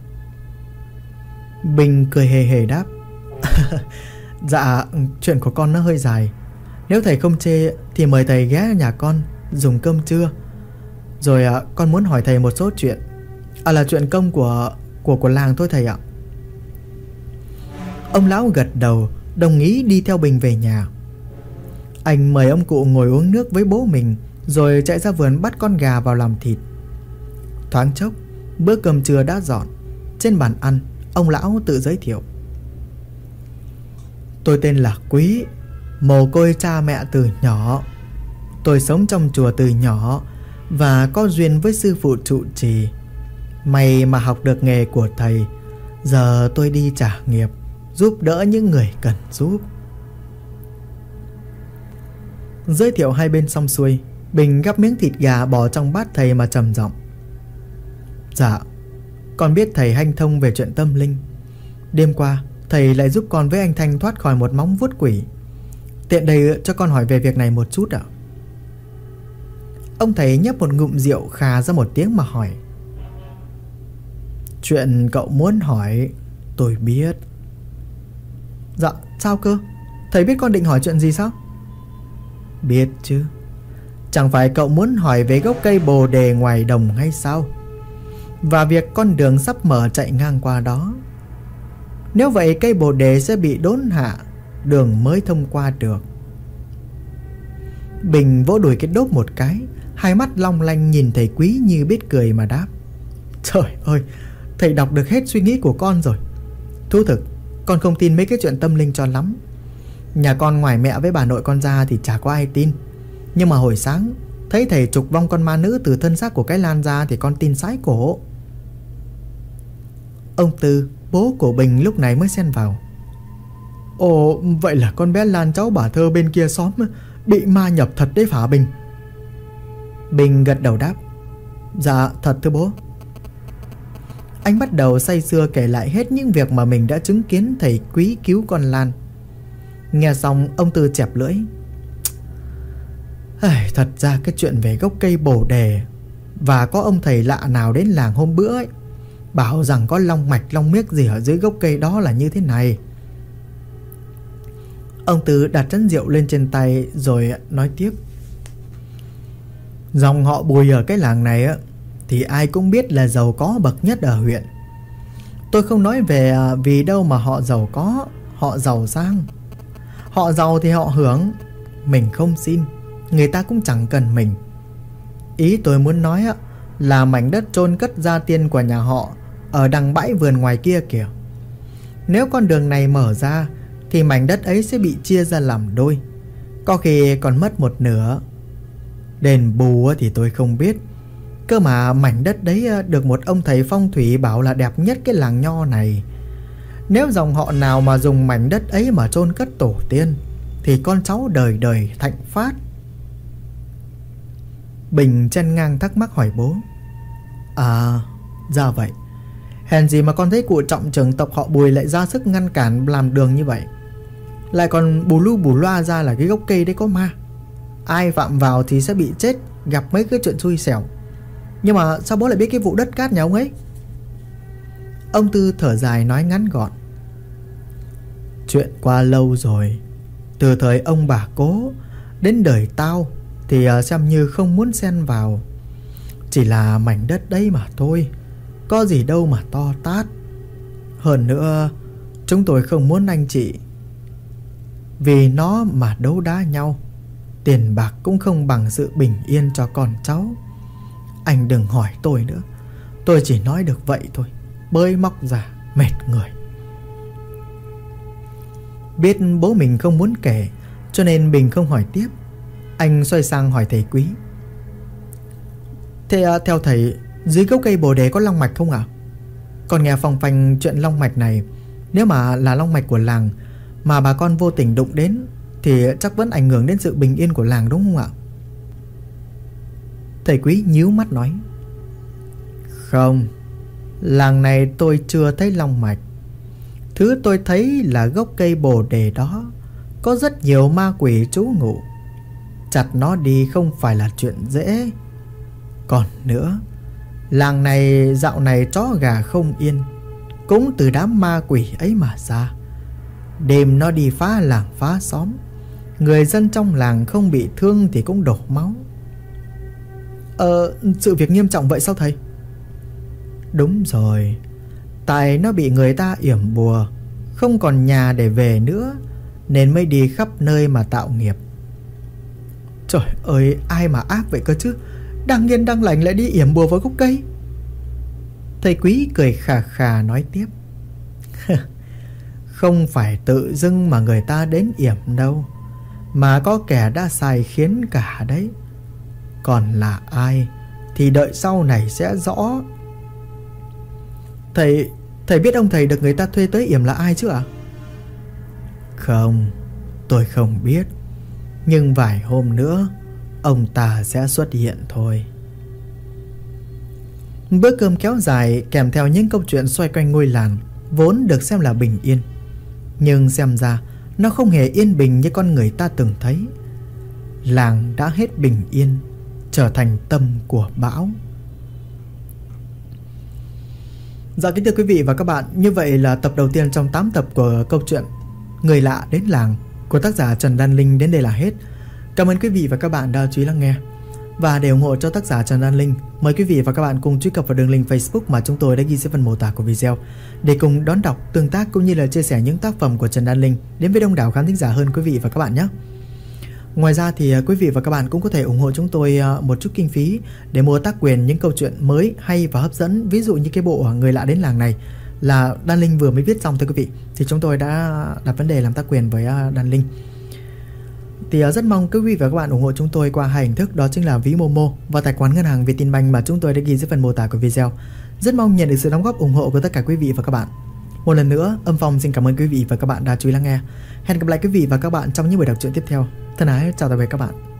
Bình cười hề hề đáp: dạ, chuyện của con nó hơi dài. Nếu thầy không chê thì mời thầy ghé nhà con dùng cơm trưa. Rồi à, con muốn hỏi thầy một số chuyện. À là chuyện công của của của làng thôi thầy ạ. Ông lão gật đầu đồng ý đi theo Bình về nhà. Anh mời ông cụ ngồi uống nước với bố mình, rồi chạy ra vườn bắt con gà vào làm thịt. Thoáng chốc, bữa cơm trưa đã dọn. Trên bàn ăn, ông lão tự giới thiệu: tôi tên là Quý, mồ côi cha mẹ từ nhỏ. Tôi sống trong chùa từ nhỏ và có duyên với sư phụ trụ trì. May mà học được nghề của thầy. Giờ tôi đi trả nghiệp, giúp đỡ những người cần giúp. Giới thiệu hai bên xong xuôi, Bình gắp miếng thịt gà bỏ trong bát thầy mà trầm giọng: dạ, con biết thầy hanh thông về chuyện tâm linh. Đêm qua thầy lại giúp con với anh Thanh thoát khỏi một móng vuốt quỷ. Tiện đây cho con hỏi về việc này một chút ạ. Ông thầy nhấp một ngụm rượu khà ra một tiếng mà hỏi: chuyện cậu muốn hỏi tôi biết. Dạ, sao cơ? Thầy biết con định hỏi chuyện gì sao? Biết chứ. Chẳng phải cậu muốn hỏi về gốc cây bồ đề ngoài đồng hay sao? Và việc con đường sắp mở chạy ngang qua đó. Nếu vậy cây bồ đề sẽ bị đốn hạ, đường mới thông qua được. Bình vỗ đùi cái đốp một cái, hai mắt long lanh nhìn thầy Quý như biết cười mà đáp: trời ơi, thầy đọc được hết suy nghĩ của con rồi. Thú thực, con không tin mấy cái chuyện tâm linh cho lắm. Nhà con ngoài mẹ với bà nội con ra thì chả có ai tin. Nhưng mà hồi sáng thấy thầy trục vong con ma nữ từ thân xác của cái Lan ra thì con tin sái cổ. Ông Tư, bố của Bình lúc này mới xen vào. Ồ, vậy là con bé Lan cháu bà Thơ bên kia xóm bị ma nhập thật đấy phải Bình? Bình gật đầu đáp. Dạ thật thưa bố. Anh bắt đầu say sưa kể lại hết những việc mà mình đã chứng kiến thầy Quý cứu con Lan. Nghe xong ông Tư chẹp lưỡi. Thật ra cái chuyện về gốc cây bồ đề và có ông thầy lạ nào đến làng hôm bữa ấy, bảo rằng có long mạch long miếc gì ở dưới gốc cây đó là như thế này. Ông Tư đặt chén rượu lên trên tay rồi nói tiếp. Dòng họ Bùi ở cái làng này á thì ai cũng biết là giàu có bậc nhất ở huyện. Tôi không nói về vì đâu mà họ giàu có, họ giàu sang. Họ giàu thì họ hưởng, mình không xin, người ta cũng chẳng cần mình. Ý tôi muốn nói á là mảnh đất chôn cất gia tiên của nhà họ ở đằng bãi vườn ngoài kia kìa. Nếu con đường này mở ra thì mảnh đất ấy sẽ bị chia ra làm đôi, có khi còn mất một nửa. Đền bù thì tôi không biết, cơ mà mảnh đất đấy được một ông thầy phong thủy bảo là đẹp nhất cái làng nho này. Nếu dòng họ nào mà dùng mảnh đất ấy mà chôn cất tổ tiên thì con cháu đời đời thạnh phát. Bình chen ngang thắc mắc hỏi bố. À, ra vậy. Hèn gì mà con thấy cụ trọng trưởng tộc họ Bùi lại ra sức ngăn cản làm đường như vậy. Lại còn bù lu bù loa ra là cái gốc cây đấy có ma, ai phạm vào thì sẽ bị chết, gặp mấy cái chuyện xui xẻo. Nhưng mà sao bố lại biết cái vụ đất cát nhà ông ấy? Ông Tư thở dài nói ngắn gọn. Chuyện qua lâu rồi, từ thời ông bà cố đến đời tao thì xem như không muốn xen vào. Chỉ là mảnh đất đấy mà thôi, có gì đâu mà to tát. Hơn nữa, chúng tôi không muốn anh chị vì nó mà đấu đá nhau. Tiền bạc cũng không bằng sự bình yên cho con cháu. Anh đừng hỏi tôi nữa, tôi chỉ nói được vậy thôi, bơi móc ra mệt người. Biết bố mình không muốn kể cho nên Bình không hỏi tiếp. Anh xoay sang hỏi thầy Quý. Thế theo thầy, dưới gốc cây bồ đề có long mạch không ạ? À? Còn nghe phong phanh chuyện long mạch này, nếu mà là long mạch của làng mà bà con vô tình đụng đến thì chắc vẫn ảnh hưởng đến sự bình yên của làng đúng không ạ? Thầy Quý nhíu mắt nói. Không, làng này tôi chưa thấy long mạch. Thứ tôi thấy là gốc cây bồ đề đó có rất nhiều ma quỷ trú ngụ. Chặt nó đi không phải là chuyện dễ. Còn nữa, làng này dạo này chó gà không yên, cũng từ đám ma quỷ ấy mà ra. Đêm nó đi phá làng phá xóm, người dân trong làng không bị thương thì cũng đổ máu. Ờ, sự việc nghiêm trọng vậy sao thầy? Đúng rồi, tại nó bị người ta yểm bùa, không còn nhà để về nữa, nên mới đi khắp nơi mà tạo nghiệp. Trời ơi, ai mà ác vậy cơ chứ, đang yên đang lành lại đi yểm bùa vào gốc cây. Thầy Quý cười khà khà nói tiếp. Không phải tự dưng mà người ta đến yểm đâu, mà có kẻ đã sai khiến cả đấy. Còn là ai thì đợi sau này sẽ rõ. Thầy, thầy biết ông thầy được người ta thuê tới yểm là ai chứ ạ? À? Không, tôi không biết. Nhưng vài hôm nữa ông ta sẽ xuất hiện thôi. Bữa cơm kéo dài kèm theo những câu chuyện xoay quanh ngôi làng vốn được xem là bình yên, nhưng xem ra nó không hề yên bình như con người ta từng thấy. Làng đã hết bình yên, trở thành tâm của bão. Dạ kính thưa quý vị và các bạn, như vậy là tập đầu tiên trong tám tập của câu chuyện Người lạ đến làng của tác giả Trần Đan Linh đến đây là hết. Cảm ơn quý vị và các bạn đã chú ý lắng nghe. Và để ủng hộ cho tác giả Trần Đan Linh, mời quý vị và các bạn cùng truy cập vào đường link Facebook mà chúng tôi đã ghi dưới phần mô tả của video để cùng đón đọc, tương tác cũng như là chia sẻ những tác phẩm của Trần Đan Linh đến với đông đảo khán thính giả hơn quý vị và các bạn nhé. Ngoài ra thì quý vị và các bạn cũng có thể ủng hộ chúng tôi một chút kinh phí để mua tác quyền những câu chuyện mới hay và hấp dẫn. Ví dụ như cái bộ Người lạ đến làng này là Đan Linh vừa mới viết xong thưa quý vị, thì chúng tôi đã đặt vấn đề làm tác quyền với Đan Linh. Thì uh, rất mong quý vị và các bạn ủng hộ chúng tôi qua hai hình thức, đó chính là ví Momo và tài khoản ngân hàng Vietinbank mà chúng tôi đã ghi dưới phần mô tả của video. Rất mong nhận được sự đóng góp ủng hộ của tất cả quý vị và các bạn. Một lần nữa, Âm Phong xin cảm ơn quý vị và các bạn đã chú ý lắng nghe. Hẹn gặp lại quý vị và các bạn trong những buổi đọc truyện tiếp theo. Thân ái chào tạm biệt các bạn.